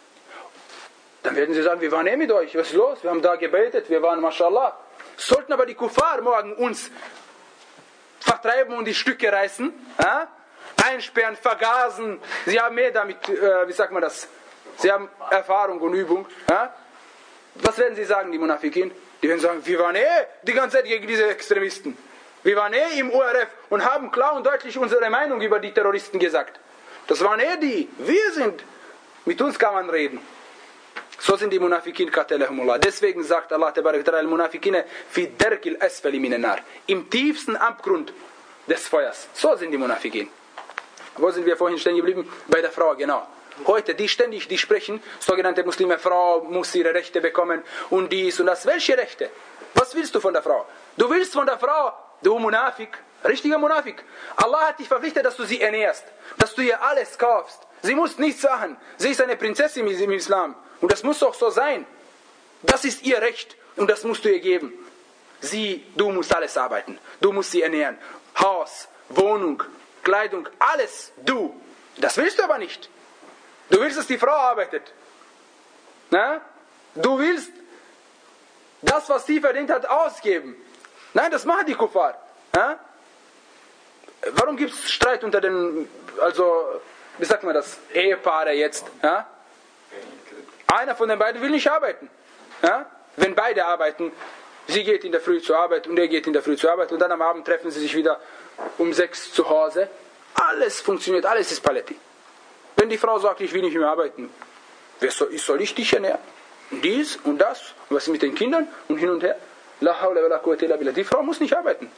Dann werden sie sagen, wir waren eh mit euch, was ist los? Wir haben da gebetet, wir waren Mashallah. Sollten aber die Kuffar morgen uns vertreiben und die Stücke reißen, ja, einsperren, vergasen, sie haben mehr damit, äh, wie sagt man das, sie haben Erfahrung und Übung, ja. Was werden sie sagen, die Munafikin? Die werden sagen, wir waren eh die ganze Zeit gegen diese Extremisten. Wir waren eh im O R F und haben klar und deutlich unsere Meinung über die Terroristen gesagt. Das waren eh die. Wir sind. Mit uns kann man reden. So sind die Munafikin, katalahumullah. Deswegen sagt Allah, al-Munafikine, fi derkil asfali minan nar. Im tiefsten Abgrund des Feuers. So sind die Munafikin. Wo sind wir vorhin stehen geblieben? Bei der Frau, genau. Heute, die ständig, die sprechen, sogenannte Muslime, Frau muss ihre Rechte bekommen und dies und das. Welche Rechte? Was willst du von der Frau? Du willst von der Frau, du Munafik, richtiger Munafik. Allah hat dich verpflichtet, dass du sie ernährst, dass du ihr alles kaufst. Sie muss nichts machen. Sie ist eine Prinzessin im Islam und das muss auch so sein. Das ist ihr Recht und das musst du ihr geben. Sie, du musst alles arbeiten. Du musst sie ernähren. Haus, Wohnung, Kleidung, alles, du. Das willst du aber nicht. Du willst, dass die Frau arbeitet. Na? Du willst das, was sie verdient hat, ausgeben. Nein, das machen die Kuffar. Na? Warum gibt es Streit unter den, also, wie sagt man das, Ehepaare jetzt? Na? Einer von den beiden will nicht arbeiten. Na? Wenn beide arbeiten, sie geht in der Früh zur Arbeit und er geht in der Früh zur Arbeit und dann am Abend treffen sie sich wieder um sechs zu Hause. Alles funktioniert, alles ist Paletti. Wenn die Frau sagt, ich will nicht mehr arbeiten, wer soll, soll ich dich ernähren? Dies und das, was ist mit den Kindern und hin und her? La hawla wa la quwwata illa billah. Die Frau muss nicht arbeiten.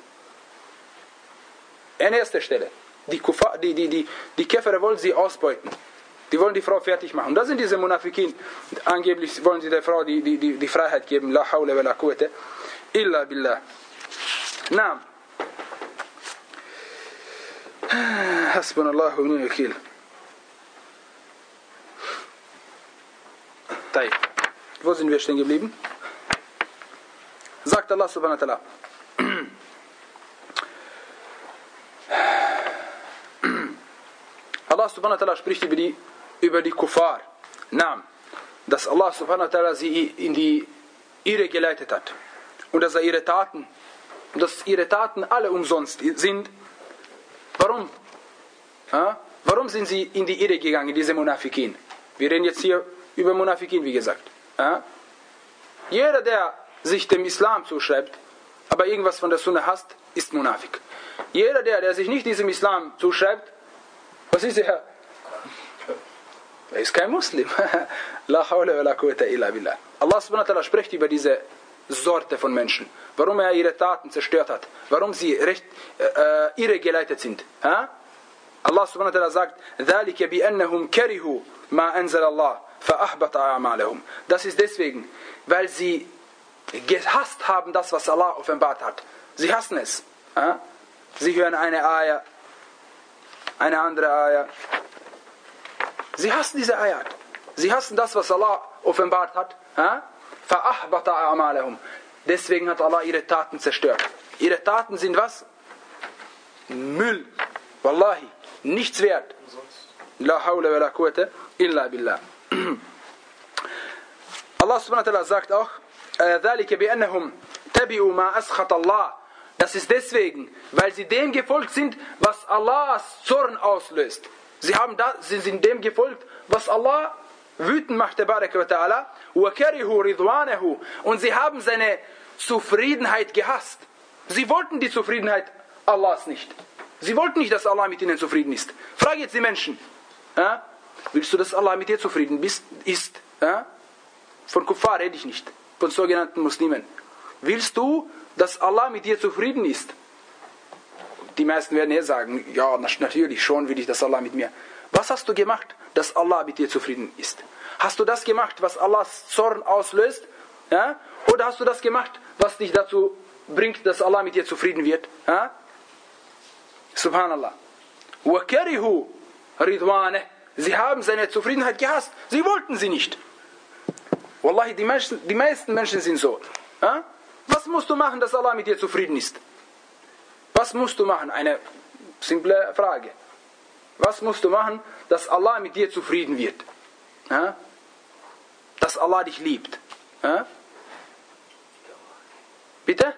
An erster Stelle. Die, Kufa, die, die, die, die Käfer wollen sie ausbeuten. Die wollen die Frau fertig machen. Da sind diese Munafikin. Angeblich wollen sie der Frau die, die, die, die Freiheit geben. La hawla wa la quwwata illa billah. Naam. Hasbunallahu wa ni'mal wakeel. Wo sind wir stehen geblieben? Sagt Allah subhanahu wa ta'ala. Allah subhanahu wa ta'ala spricht über die, über die Kuffar. Naam. Dass Allah subhanahu wa ta'ala sie in die Irre geleitet hat. Und dass er ihre Taten, dass ihre Taten alle umsonst sind. Warum? Ja? Warum sind sie in die Irre gegangen, diese Munafikin? Wir reden jetzt hier über Munafikin, wie gesagt. Ja? Jeder, der sich dem Islam zuschreibt, aber irgendwas von der Sunna hasst, ist Munafik. Jeder, der, der sich nicht diesem Islam zuschreibt, was ist er? Er ist kein Muslim. La hawla wa la quwwata illa billah. Allah subhanahu wa ta'ala spricht über diese Sorte von Menschen. Warum er ihre Taten zerstört hat. Warum sie recht äh, irre geleitet sind. Ha? Allah subhanahu wa ta'ala sagt, ذَلِكَ بِأَنَّهُمْ كَرِهُوا مَا أَنزَلَ اللَّهُ فَأَحْبَطَ أَعْمَالَهُم. Das ist deswegen, weil sie gehasst haben, das, was Allah offenbart hat. Sie hassen es. Ja? Sie hören eine Ayah eine andere Ayah. Sie hassen diese Ayat. Sie hassen das, was Allah offenbart hat. فَأَحْبَطَ أَعْمَالَهُمْ. Deswegen hat Allah ihre Taten zerstört. Ihre Taten sind was? Müll. Wallahi. Nichts wert. La hawla wa la quwwata illa billah. Allah subhanahu wa ta'ala sagt auch, ذَلِكَ بِأَنَّهُمْ تَبِعُوا مَا أَسْخَطَ اللَّهِ. Das ist deswegen, weil sie dem gefolgt sind, was Allahs Zorn auslöst. Sie, haben da, sie sind dem gefolgt, was Allah wütend macht, tabaraka wa ta'ala. وَكَرِهُوا رِضْوَانَهُ. Und sie haben seine Zufriedenheit gehasst. Sie wollten die Zufriedenheit Allahs nicht. Sie wollten nicht, dass Allah mit ihnen zufrieden ist. Frage jetzt die Menschen. Ja? Willst du, dass Allah mit dir zufrieden bist, ist? Ja? Von Kuffar rede ich nicht. Von sogenannten Muslimen. Willst du, dass Allah mit dir zufrieden ist? Die meisten werden eher sagen, ja, natürlich, schon will ich, dass Allah mit mir. Was hast du gemacht, dass Allah mit dir zufrieden ist? Hast du das gemacht, was Allahs Zorn auslöst? Ja? Oder hast du das gemacht, was dich dazu bringt, dass Allah mit dir zufrieden wird? Ja? Subhanallah. وَكَرِهُوا رِضْوَانَهُ. Sie haben seine Zufriedenheit gehasst. Sie wollten sie nicht. Wallahi, die, Menschen, die meisten Menschen sind so. Ja? Was musst du machen, dass Allah mit dir zufrieden ist? Was musst du machen? Eine simple Frage. Was musst du machen, dass Allah mit dir zufrieden wird? Ja? Dass Allah dich liebt. Ja? Bitte?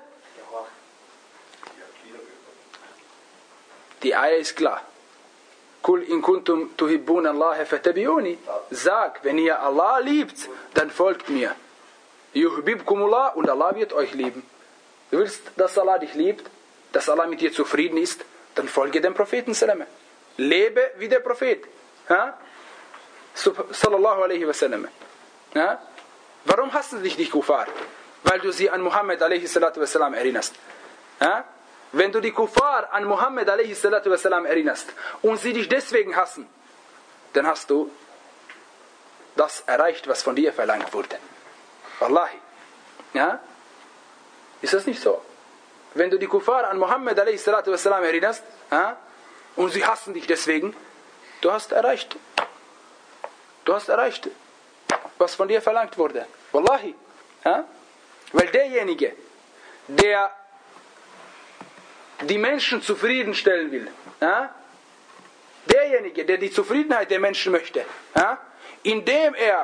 Die Ayah ist klar. Kul in kuntum tuhibbun Allah fattabi'uni. Sag, wenn ihr Allah liebt, dann folgt mir. Yuhibbukumullah, und Allah wird euch lieben. Du willst, dass Allah dich liebt, dass Allah mit dir zufrieden ist, dann folge dem Propheten sallam. Lebe wie der Prophet. Ja? Sallallahu alaihi wasallam. Ja? Warum hassen dich die Kuffar? Weil du sie an Muhammad alaihi salatu wasallam erinnerst. Ja? Wenn du die Kuffar an Muhammad alaihi salatu wasallam erinnerst und sie dich deswegen hassen, dann hast du das erreicht, was von dir verlangt wurde. Wallahi. Ja? Ist das nicht so? Wenn du die Kuffar an Muhammad alaihi salatu wasallam erinnerst, ja, und sie hassen dich deswegen, du hast erreicht. Du hast erreicht, was von dir verlangt wurde. Wallahi. Ja? Weil derjenige, der die Menschen zufriedenstellen will, ja, derjenige, der die Zufriedenheit der Menschen möchte, ja, indem er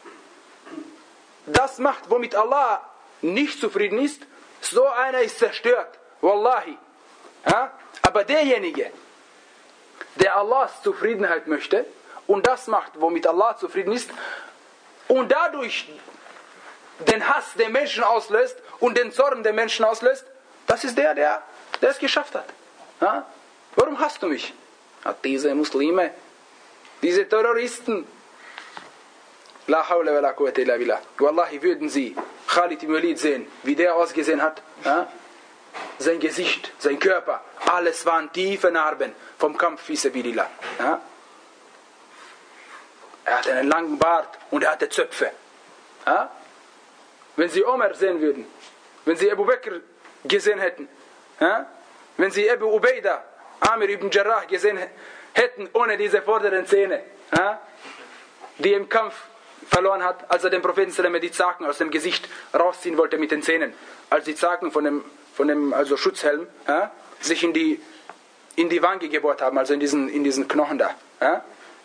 das macht, womit Allah nicht zufrieden ist, so einer ist zerstört. Wallahi. Ja? Aber derjenige, der Allahs Zufriedenheit möchte und das macht, womit Allah zufrieden ist, und dadurch den Hass der Menschen auslöst und den Zorn der Menschen auslöst, das ist der, der, der es geschafft hat. Ja? Warum hasst du mich? Ja, diese Muslime, diese Terroristen. La hawla wa la quwwata illa billah. Wallahi, würden sie Khalid ibn Walid sehen, wie der ausgesehen hat. Ja? Sein Gesicht, sein Körper, alles waren tiefe Narben vom Kampf fi sabilillah. Ja? Er hatte einen langen Bart und er hatte Zöpfe. Ja? Wenn sie Omar sehen würden, wenn sie Abu Bakr gesehen hätten, ja? Wenn sie Abu Ubaidah, Amir ibn Jarrah gesehen hätten, ohne diese vorderen Zähne, ja? Die im Kampf verloren hat, als er dem Propheten sallam die Zaken aus dem Gesicht rausziehen wollte mit den Zähnen, als die Zaken von dem, von dem also Schutzhelm, ja? Sich in die, in die Wange gebohrt haben, also in diesen, in diesen Knochen da. Ja?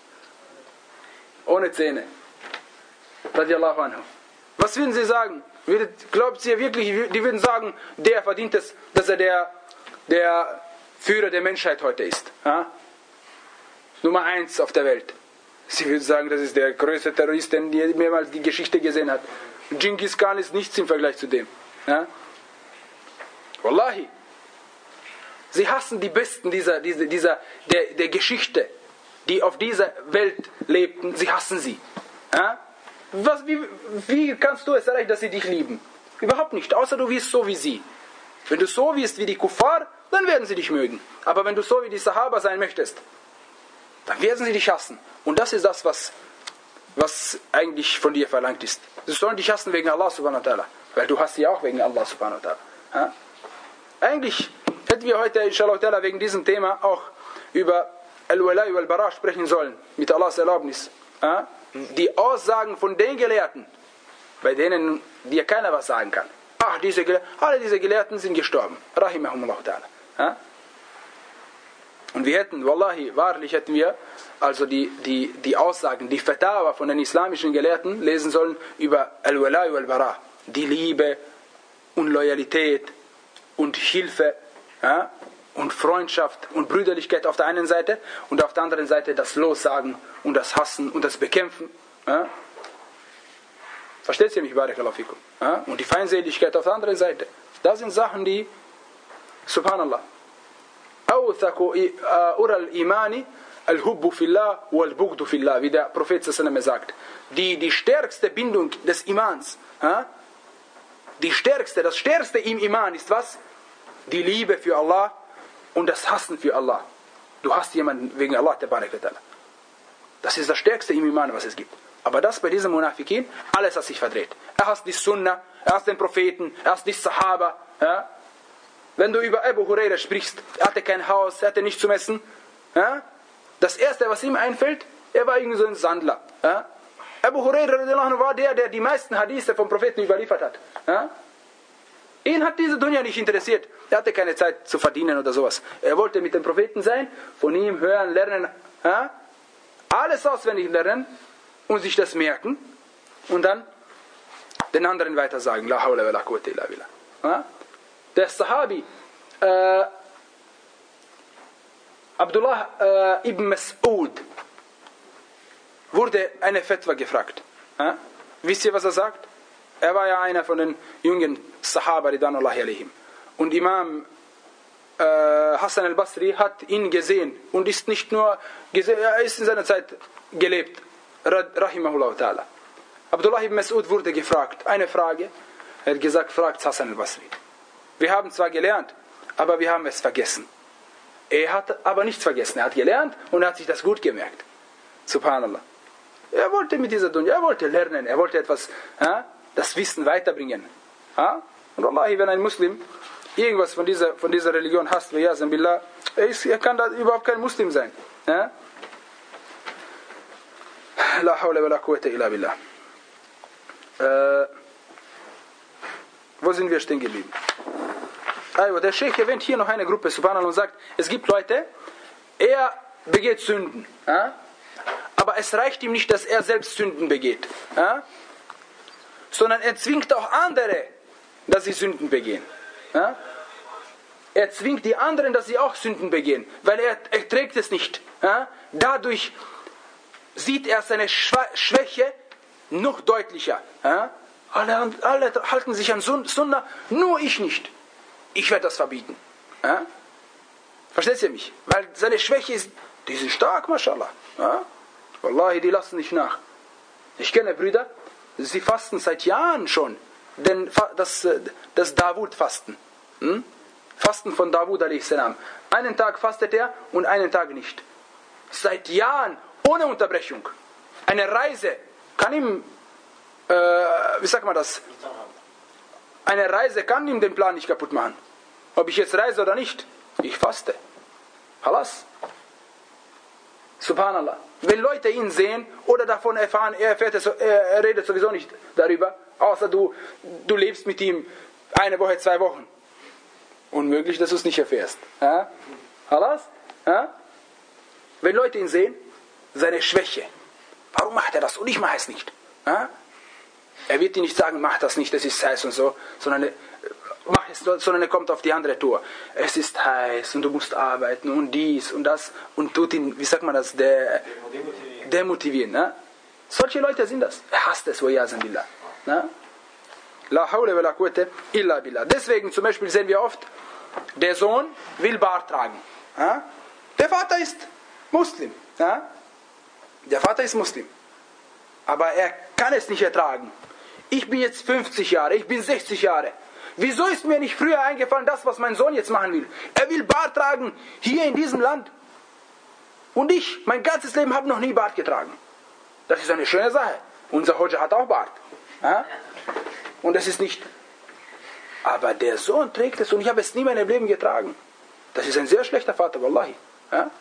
Ohne Zähne. Radiallahu anhu. Was würden sie sagen? Glaubt ihr wirklich, die würden sagen, der verdient es, dass er der, der Führer der Menschheit heute ist. Ja? Nummer eins auf der Welt. Sie würden sagen, das ist der größte Terrorist, den mehrmals die Geschichte gesehen hat. Genghis Khan ist nichts im Vergleich zu dem. Ja? Wallahi. Sie hassen die Besten dieser, dieser, dieser, der, der Geschichte, die auf dieser Welt lebten. Sie hassen sie. Ja? Was, wie, wie kannst du es erreichen, dass sie dich lieben? Überhaupt nicht, außer du wirst so wie sie. Wenn du so wirst wie die Kuffar, dann werden sie dich mögen. Aber wenn du so wie die Sahaba sein möchtest, dann werden sie dich hassen. Und das ist das, was, was eigentlich von dir verlangt ist. Sie sollen dich hassen wegen Allah subhanahu wa ta'ala. Weil du hast sie auch wegen Allah subhanahu wa ta'ala. Ja? Eigentlich hätten wir heute inshallah ta'ala wegen diesem Thema auch über Al-Walai wal-Bara sprechen sollen, mit Allahs Erlaubnis, ja, die Aussagen von den Gelehrten, bei denen dir keiner was sagen kann. Ach, diese, alle diese Gelehrten sind gestorben. Rahimahumullah ta'ala. Ja? Und wir hätten, wallahi, wahrlich hätten wir also die, die, die Aussagen, die Fatawa von den islamischen Gelehrten lesen sollen über Al-Walai wal-Bara. Die Liebe und Loyalität und Hilfe, ja, und Freundschaft und Brüderlichkeit auf der einen Seite und auf der anderen Seite das Lossagen und das Hassen und das Bekämpfen. Ja. Versteht ihr mich, Barakallahu fikum? Ja? Und die Feindseligkeit auf der anderen Seite. Das sind Sachen, die, subhanallah, awthaku ural imani al-hubbu fillah wal-bugdu fillah, wie der Prophet sallallahu sagt. Die, die stärkste Bindung des Imans, ja? die stärkste, das stärkste im Iman ist was? Die Liebe für Allah und das Hassen für Allah. Du hast jemanden wegen Allah, der Barakallahu. Das ist das stärkste im Iman, was es gibt. Aber das bei diesem Munafikin, alles hat sich verdreht. Er hasst die Sunna, er hasst den Propheten, er hasst die Sahaba. Ja? Wenn du über Abu Huraira sprichst, er hatte kein Haus, er hatte nichts zum Essen. Ja? Das erste, was ihm einfällt, er war irgendwie so ein Sandler. Ja? Abu Huraira war der, der die meisten Hadithe vom Propheten überliefert hat. Ja? Ihn hat diese Dunya nicht interessiert. Er hatte keine Zeit zu verdienen oder sowas. Er wollte mit dem Propheten sein, von ihm hören, lernen, ja? alles auswendig lernen und sich das merken und dann den anderen weiter sagen. La hawla wa la quwwata illa billah. Ja? Der Sahabi äh, Abdullah äh, ibn Mas'ud wurde eine Fatwa gefragt. Ja? Wisst ihr, was er sagt? Er war ja einer von den jungen Sahaba, ridwanullahi alaihim. Und Imam äh, Hassan al-Basri hat ihn gesehen und ist nicht nur gesehen, er ist in seiner Zeit gelebt. Rahimahullah ta'ala. Abdullah ibn Mas'ud wurde gefragt, eine Frage. Er hat gesagt, fragt Hassan al-Basri. Wir haben zwar gelernt, aber wir haben es vergessen. Er hat aber nichts vergessen. Er hat gelernt und er hat sich das gut gemerkt. Subhanallah. Er wollte mit dieser Dunya, er wollte lernen, er wollte etwas, ja, das Wissen weiterbringen. Ja? Und Wallahi, wenn ein Muslim irgendwas von dieser, von dieser Religion hasst, billah, er, ist, er kann da überhaupt kein Muslim sein. Ja? La hawla wa la quwwata illa billah. Äh, wo sind wir stehen geblieben? Also, der Sheikh erwähnt hier noch eine Gruppe, subhanallah, und sagt, es gibt Leute, er begeht Sünden. Ja? Aber es reicht ihm nicht, dass er selbst Sünden begeht. Ja? Sondern er zwingt auch andere, dass sie Sünden begehen. Ja? Er zwingt die anderen, dass sie auch Sünden begehen. Weil er erträgt es nicht. Ja? Dadurch sieht er seine Schwäche noch deutlicher. Ja? Alle, alle halten sich an Sunnah, nur ich nicht. Ich werde das verbieten. Ja? Versteht ihr mich? Weil seine Schwäche ist, die sind stark, mashallah. Ja? Wallahi, die lassen nicht nach. Ich kenne Brüder, sie fasten seit Jahren schon. Denn das, das Davud-Fasten. Hm? Fasten von Davud a.s. Einen Tag fastet er und einen Tag nicht. Seit Jahren, ohne Unterbrechung. Eine Reise kann ihm, äh, wie sagt man das? Eine Reise kann ihm den Plan nicht kaputt machen. Ob ich jetzt reise oder nicht, ich faste. Halas. Subhanallah. Wenn Leute ihn sehen oder davon erfahren, er, erfährt es, er redet sowieso nicht darüber, außer du, du lebst mit ihm eine Woche, zwei Wochen. Unmöglich, dass du es nicht erfährst. Ja? Halas? Ja? Wenn Leute ihn sehen, seine Schwäche. Warum macht er das? Und ich mache es nicht. Ja? Er wird dir nicht sagen, mach das nicht, das ist heiß und so, sondern, mach es, sondern er kommt auf die andere Tour. Es ist heiß und du musst arbeiten und dies und das und tut ihn, wie sagt man das, der, demotivieren. demotivieren. Ne? Solche Leute sind das. Er hasst es, wa'yazan billah. Ne? La hawla wa la quwwata illa billah. Deswegen zum Beispiel sehen wir oft, der Sohn will Bart tragen. Ja? Der Vater ist Muslim. Ja? Der Vater ist Muslim. Aber er kann es nicht ertragen. Ich bin jetzt fünfzig Jahre, ich bin sechzig Jahre. Wieso ist mir nicht früher eingefallen, das, was mein Sohn jetzt machen will? Er will Bart tragen, hier in diesem Land. Und ich, mein ganzes Leben, habe noch nie Bart getragen. Das ist eine schöne Sache. Unser Hodja hat auch Bart. Ja? Und das ist nicht... Aber der Sohn trägt es und ich habe es nie in meinem Leben getragen. Das ist ein sehr schlechter Vater, wallahi. Ja?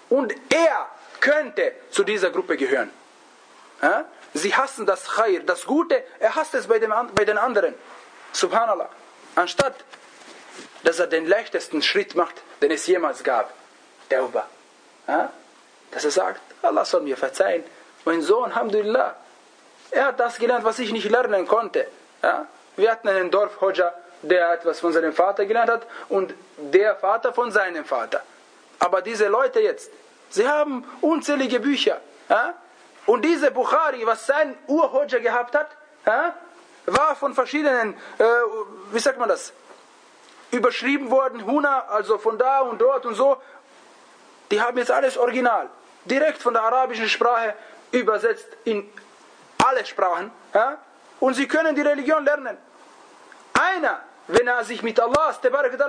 Und er könnte zu dieser Gruppe gehören. Ja? Sie hassen das Khair, das Gute, er hasst es bei, dem, bei den anderen. Subhanallah. Anstatt, dass er den leichtesten Schritt macht, den es jemals gab. Tauba. Ja? Dass er sagt, Allah soll mir verzeihen. Mein Sohn, Alhamdulillah, er hat das gelernt, was ich nicht lernen konnte. Ja? Wir hatten einen Dorfhodja, der etwas von seinem Vater gelernt hat und der Vater von seinem Vater. Aber diese Leute jetzt, sie haben unzählige Bücher. Ja? Und diese Bukhari, was sein Urhodja gehabt hat, ja, war von verschiedenen, äh, wie sagt man das, überschrieben worden, Huna, also von da und dort und so. Die haben jetzt alles original, direkt von der arabischen Sprache übersetzt in alle Sprachen. Ja? Und sie können die Religion lernen. Einer, wenn er sich mit Allahs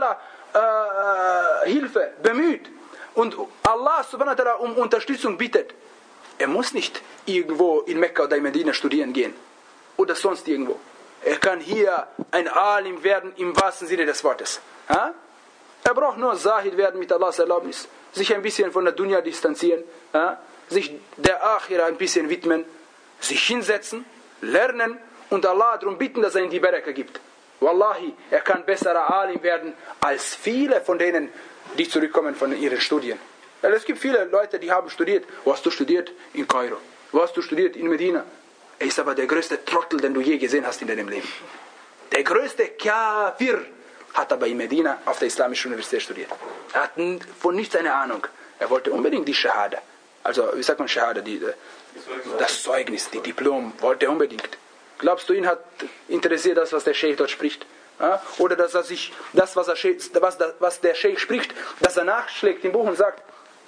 äh, Hilfe bemüht und Allah subhanahu wa ta'ala um Unterstützung bittet, er muss nicht irgendwo in Mekka oder in Medina studieren gehen oder sonst irgendwo. Er kann hier ein Alim werden im wahrsten Sinne des Wortes. Ja? Er braucht nur Zahid werden mit Allahs Erlaubnis, sich ein bisschen von der Dunya distanzieren, ja? Sich der Akhira ein bisschen widmen, sich hinsetzen, lernen und Allah darum bitten, dass er ihm die Baraka gibt. Wallahi, er kann besserer Alim werden als viele von denen, die zurückkommen von ihren Studien. Weil es gibt viele Leute, die haben studiert. Wo hast du studiert? In Kairo. Wo hast du studiert? In Medina. Er ist aber der größte Trottel, den du je gesehen hast in deinem Leben. Der größte Kafir hat aber in Medina auf der Islamischen Universität studiert. Er hat von nichts eine Ahnung. Er wollte unbedingt die Shahada. Also, wie sagt man Shahada? Die, das Zeugnis, die Diplom, wollte er unbedingt. Glaubst du, ihn hat interessiert das, was der Sheikh dort spricht? Ja? Oder dass er sich, das, was, er, was, was der Sheikh spricht, dass er nachschlägt im Buch und sagt,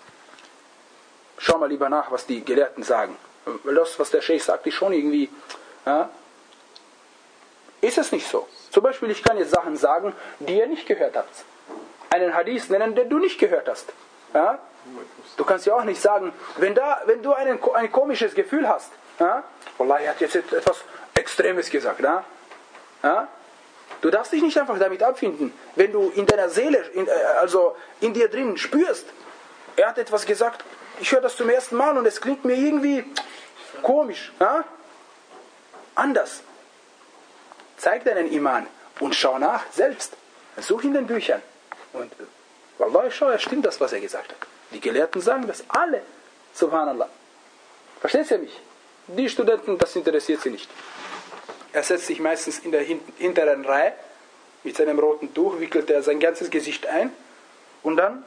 schau mal lieber nach, was die Gelehrten sagen. Weil das, was der Sheikh sagt, ist schon irgendwie, ja? Ist es nicht so? Zum Beispiel, ich kann jetzt Sachen sagen, die ihr nicht gehört habt. Einen Hadith nennen, den du nicht gehört hast. Ja? Du kannst ja auch nicht sagen, wenn, da, wenn du einen, ein komisches Gefühl hast, ja? Wallah, er hat jetzt etwas Extremes gesagt. Ja? Ja? Du darfst dich nicht einfach damit abfinden. Wenn du in deiner Seele, in, also in dir drin spürst, er hat etwas gesagt, ich höre das zum ersten Mal und es klingt mir irgendwie komisch. Ja? Anders. Zeig deinen Iman und schau nach selbst. Such in den Büchern. Und Wallah, schau, es stimmt das, was er gesagt hat. Die Gelehrten sagen das alle. Subhanallah. Versteht ihr mich? Die Studenten, das interessiert sie nicht. Er setzt sich meistens in der hinteren Reihe mit seinem roten Tuch, wickelt er sein ganzes Gesicht ein und dann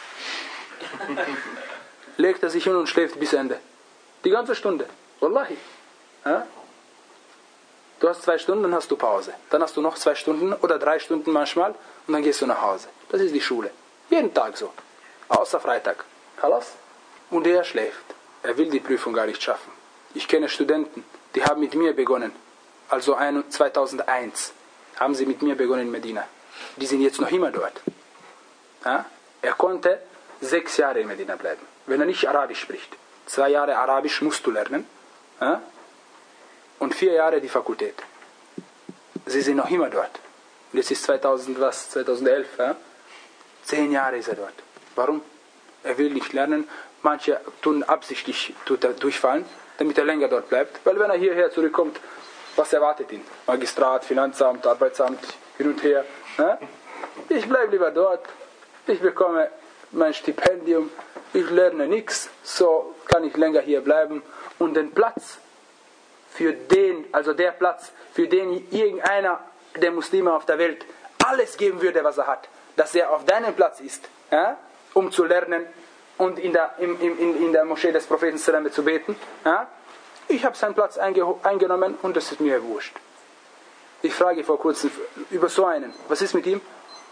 legt er sich hin und schläft bis Ende. Die ganze Stunde. Wallahi. Ja? Du hast zwei Stunden, dann hast du Pause. Dann hast du noch zwei Stunden oder drei Stunden manchmal und dann gehst du nach Hause. Das ist die Schule. Jeden Tag so. Außer Freitag. Halas? Und er schläft. Er will die Prüfung gar nicht schaffen. Ich kenne Studenten, die haben mit mir begonnen. Also zweitausendeins haben sie mit mir begonnen in Medina. Die sind jetzt noch immer dort. Ja? Er konnte sechs Jahre in Medina bleiben, wenn er nicht Arabisch spricht. Zwei Jahre Arabisch musst du lernen. Ja? Und vier Jahre die Fakultät. Sie sind noch immer dort. Und jetzt ist zweitausend, was, zweitausendelf. Ja? Zehn Jahre ist er dort. Warum? Er will nicht lernen. Manche tun absichtlich tut er durchfallen, damit er länger dort bleibt. Weil wenn er hierher zurückkommt, was erwartet ihn? Magistrat, Finanzamt, Arbeitsamt, hin und her. Ja? Ich bleibe lieber dort. Ich bekomme mein Stipendium. Ich lerne nichts. So kann ich länger hier bleiben. Und den Platz, für den, also der Platz, für den irgendeiner der Muslime auf der Welt alles geben würde, was er hat, dass er auf deinem Platz ist, ja? Um zu lernen und in der, in, in, in der Moschee des Propheten zu beten. Ja? Ich habe seinen Platz einge, eingenommen und das ist mir wurscht. Ich frage vor kurzem über so einen, was ist mit ihm?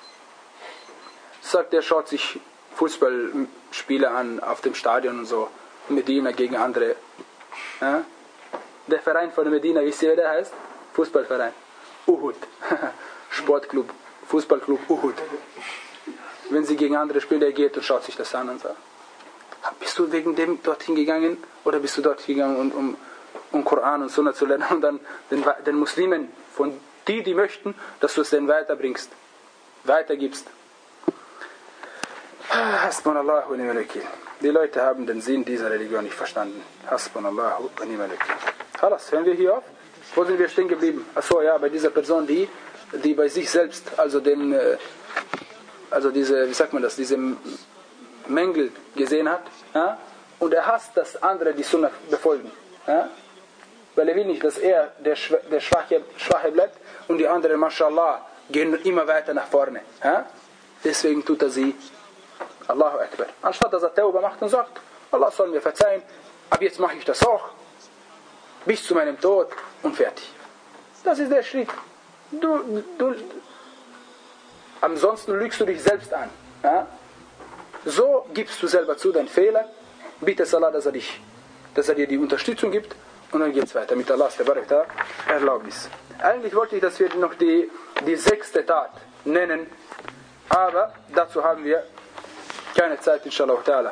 Sagt, er schaut sich Fußballspiele an auf dem Stadion und so, Medina gegen andere. Ja? Der Verein von Medina, wisst ihr, wer der heißt? Fußballverein. Uhud. Sportclub, Fußballclub Uhud. Wenn sie gegen andere spielen, er geht und schaut sich das an und sagt, bist du wegen dem dorthin gegangen oder bist du dorthin gegangen, um, um Koran und Sunna zu lernen und dann den, den Muslimen, von die, die möchten, dass du es denen weiterbringst, weitergibst. Hasbunallahu wa ni'mal wakeel. Die Leute haben den Sinn dieser Religion nicht verstanden. Hasbunallahu wa ni'mal wakeel. Halas, hören wir hier auf? Wo sind wir stehen geblieben? Achso, ja, bei dieser Person, die, die bei sich selbst, also den, also diese, wie sagt man das, diese Mängel gesehen hat, ja? Und er hasst, dass andere die Sunna befolgen. Ja? Weil er will nicht, dass er der, Schw- der Schwache, Schwache bleibt und die anderen, mashallah, gehen immer weiter nach vorne. Ja? Deswegen tut er sie Allahu Akbar. Anstatt dass er Tauba macht und sagt, Allah soll mir verzeihen, ab jetzt mache ich das auch, bis zu meinem Tod und fertig. Das ist der Schritt. Du, du, ansonsten lügst du dich selbst an. Ja? So gibst du selber zu deinen Fehlern, bittest Allah, dass er, dich, dass er dir die Unterstützung gibt und dann geht es weiter mit Allahs Erlaubnis. Eigentlich wollte ich, dass wir noch die, die sechste Tat nennen, aber dazu haben wir keine Zeit, inshallah ta'ala.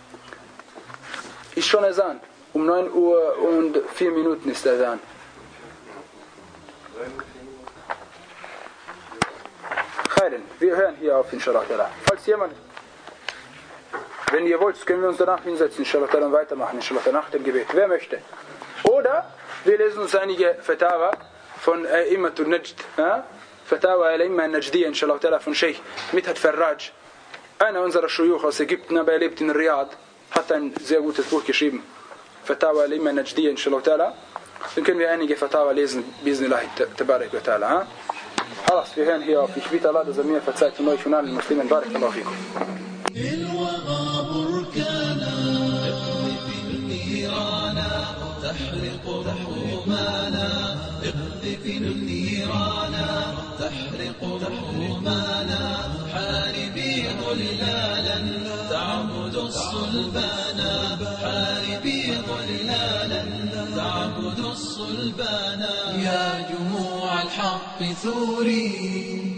Ist schon Azan. Um neun Uhr und vier Minuten ist Azan. Khairen, wir hören hier auf, inshallah ta'ala. Falls jemand, wenn ihr wollt, können wir uns danach hinsetzen, inshallah ta'ala, und weitermachen, inshallah ta'ala, nach dem Gebet. Wer möchte? Oder wir lesen uns einige Fatawa von A'immatul Najd. Ja? Fatawa al-Imma al-Najdiyya, inshallah ta'ala, von Sheikh Midhat Farraj. Einer unserer Shuyukh aus Ägypten, aber er lebt in Riyadh, hat ein sehr gutes Buch geschrieben. Fatawa al-Imma al-Najdiyya, inshallah ta'ala. Dann können wir einige Fatawa lesen, bismillahi tabarak wa ta'ala. Halas, wir hören hier auf. Ich bitte Allah, dass er mir verzeiht und euch und allen Muslimen. Barakallahu fikum. تحرق رحومانا اقذف النيران تحرق رحومانا حاربي ظلالا تعبد الصلبانا حاربي ظلالا تعبد الصلبانا يا جموع الحق ثوري